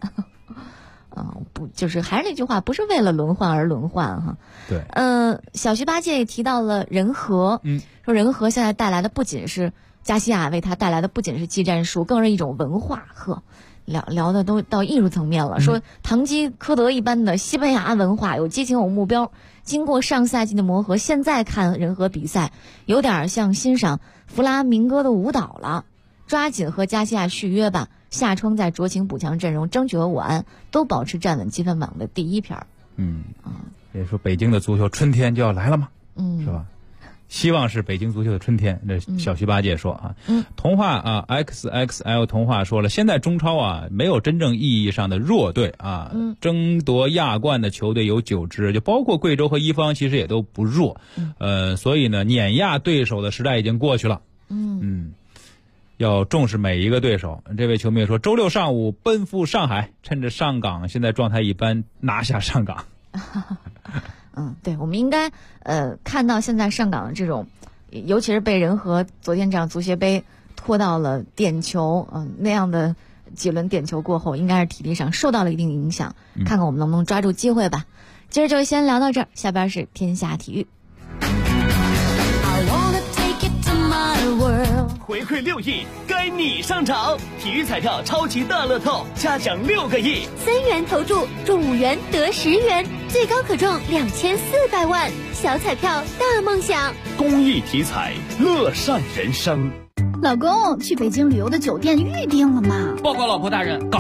不，就是还是那句话，不是为了轮换而轮换哈。 对。 小徐八戒也提到了仁和，说仁和现在带来的不仅是加西亚为他带来的不仅是技战术，更是一种文化。聊的都到艺术层面了。说堂吉诃德一般的西班牙文化，有激情有目标。经过上赛季的磨合，现在看仁和比赛，有点像欣赏弗拉明戈的舞蹈了。抓紧和加西亚续约吧，夏窗在酌情补强阵容，争取和我安都保持站稳积分榜的第1片。 也说北京的足球春天就要来了嘛，是吧？ 希望是北京足球的春天。这小徐八戒说啊，童话啊 XXL 童话说了，现在中超啊没有真正意义上的弱队啊，争夺亚冠的球队有9支，就包括贵州和一方，其实也都不弱。所以呢，碾压对手的时代已经过去了。要重视每一个对手。这位球迷说，周六上午奔赴上海，趁着上港现在状态一般，拿下上港。 对，我们应该看到现在上港的这种，尤其是被人和昨天这样足协杯拖到了点球，那样的几轮点球过后，应该是体力上受到了一定影响。看看我们能不能抓住机会吧。今儿就先聊到这儿，下边是天下体育。 回馈6亿，该你上场！体育彩票超级大乐透，嘉奖6个亿 ，3元投注中5元得10元，最高可中2400万，小彩票大梦想。 公益体彩，乐善人生。 老公，去北京旅游的酒店预定了吗？ 报告老婆大人，搞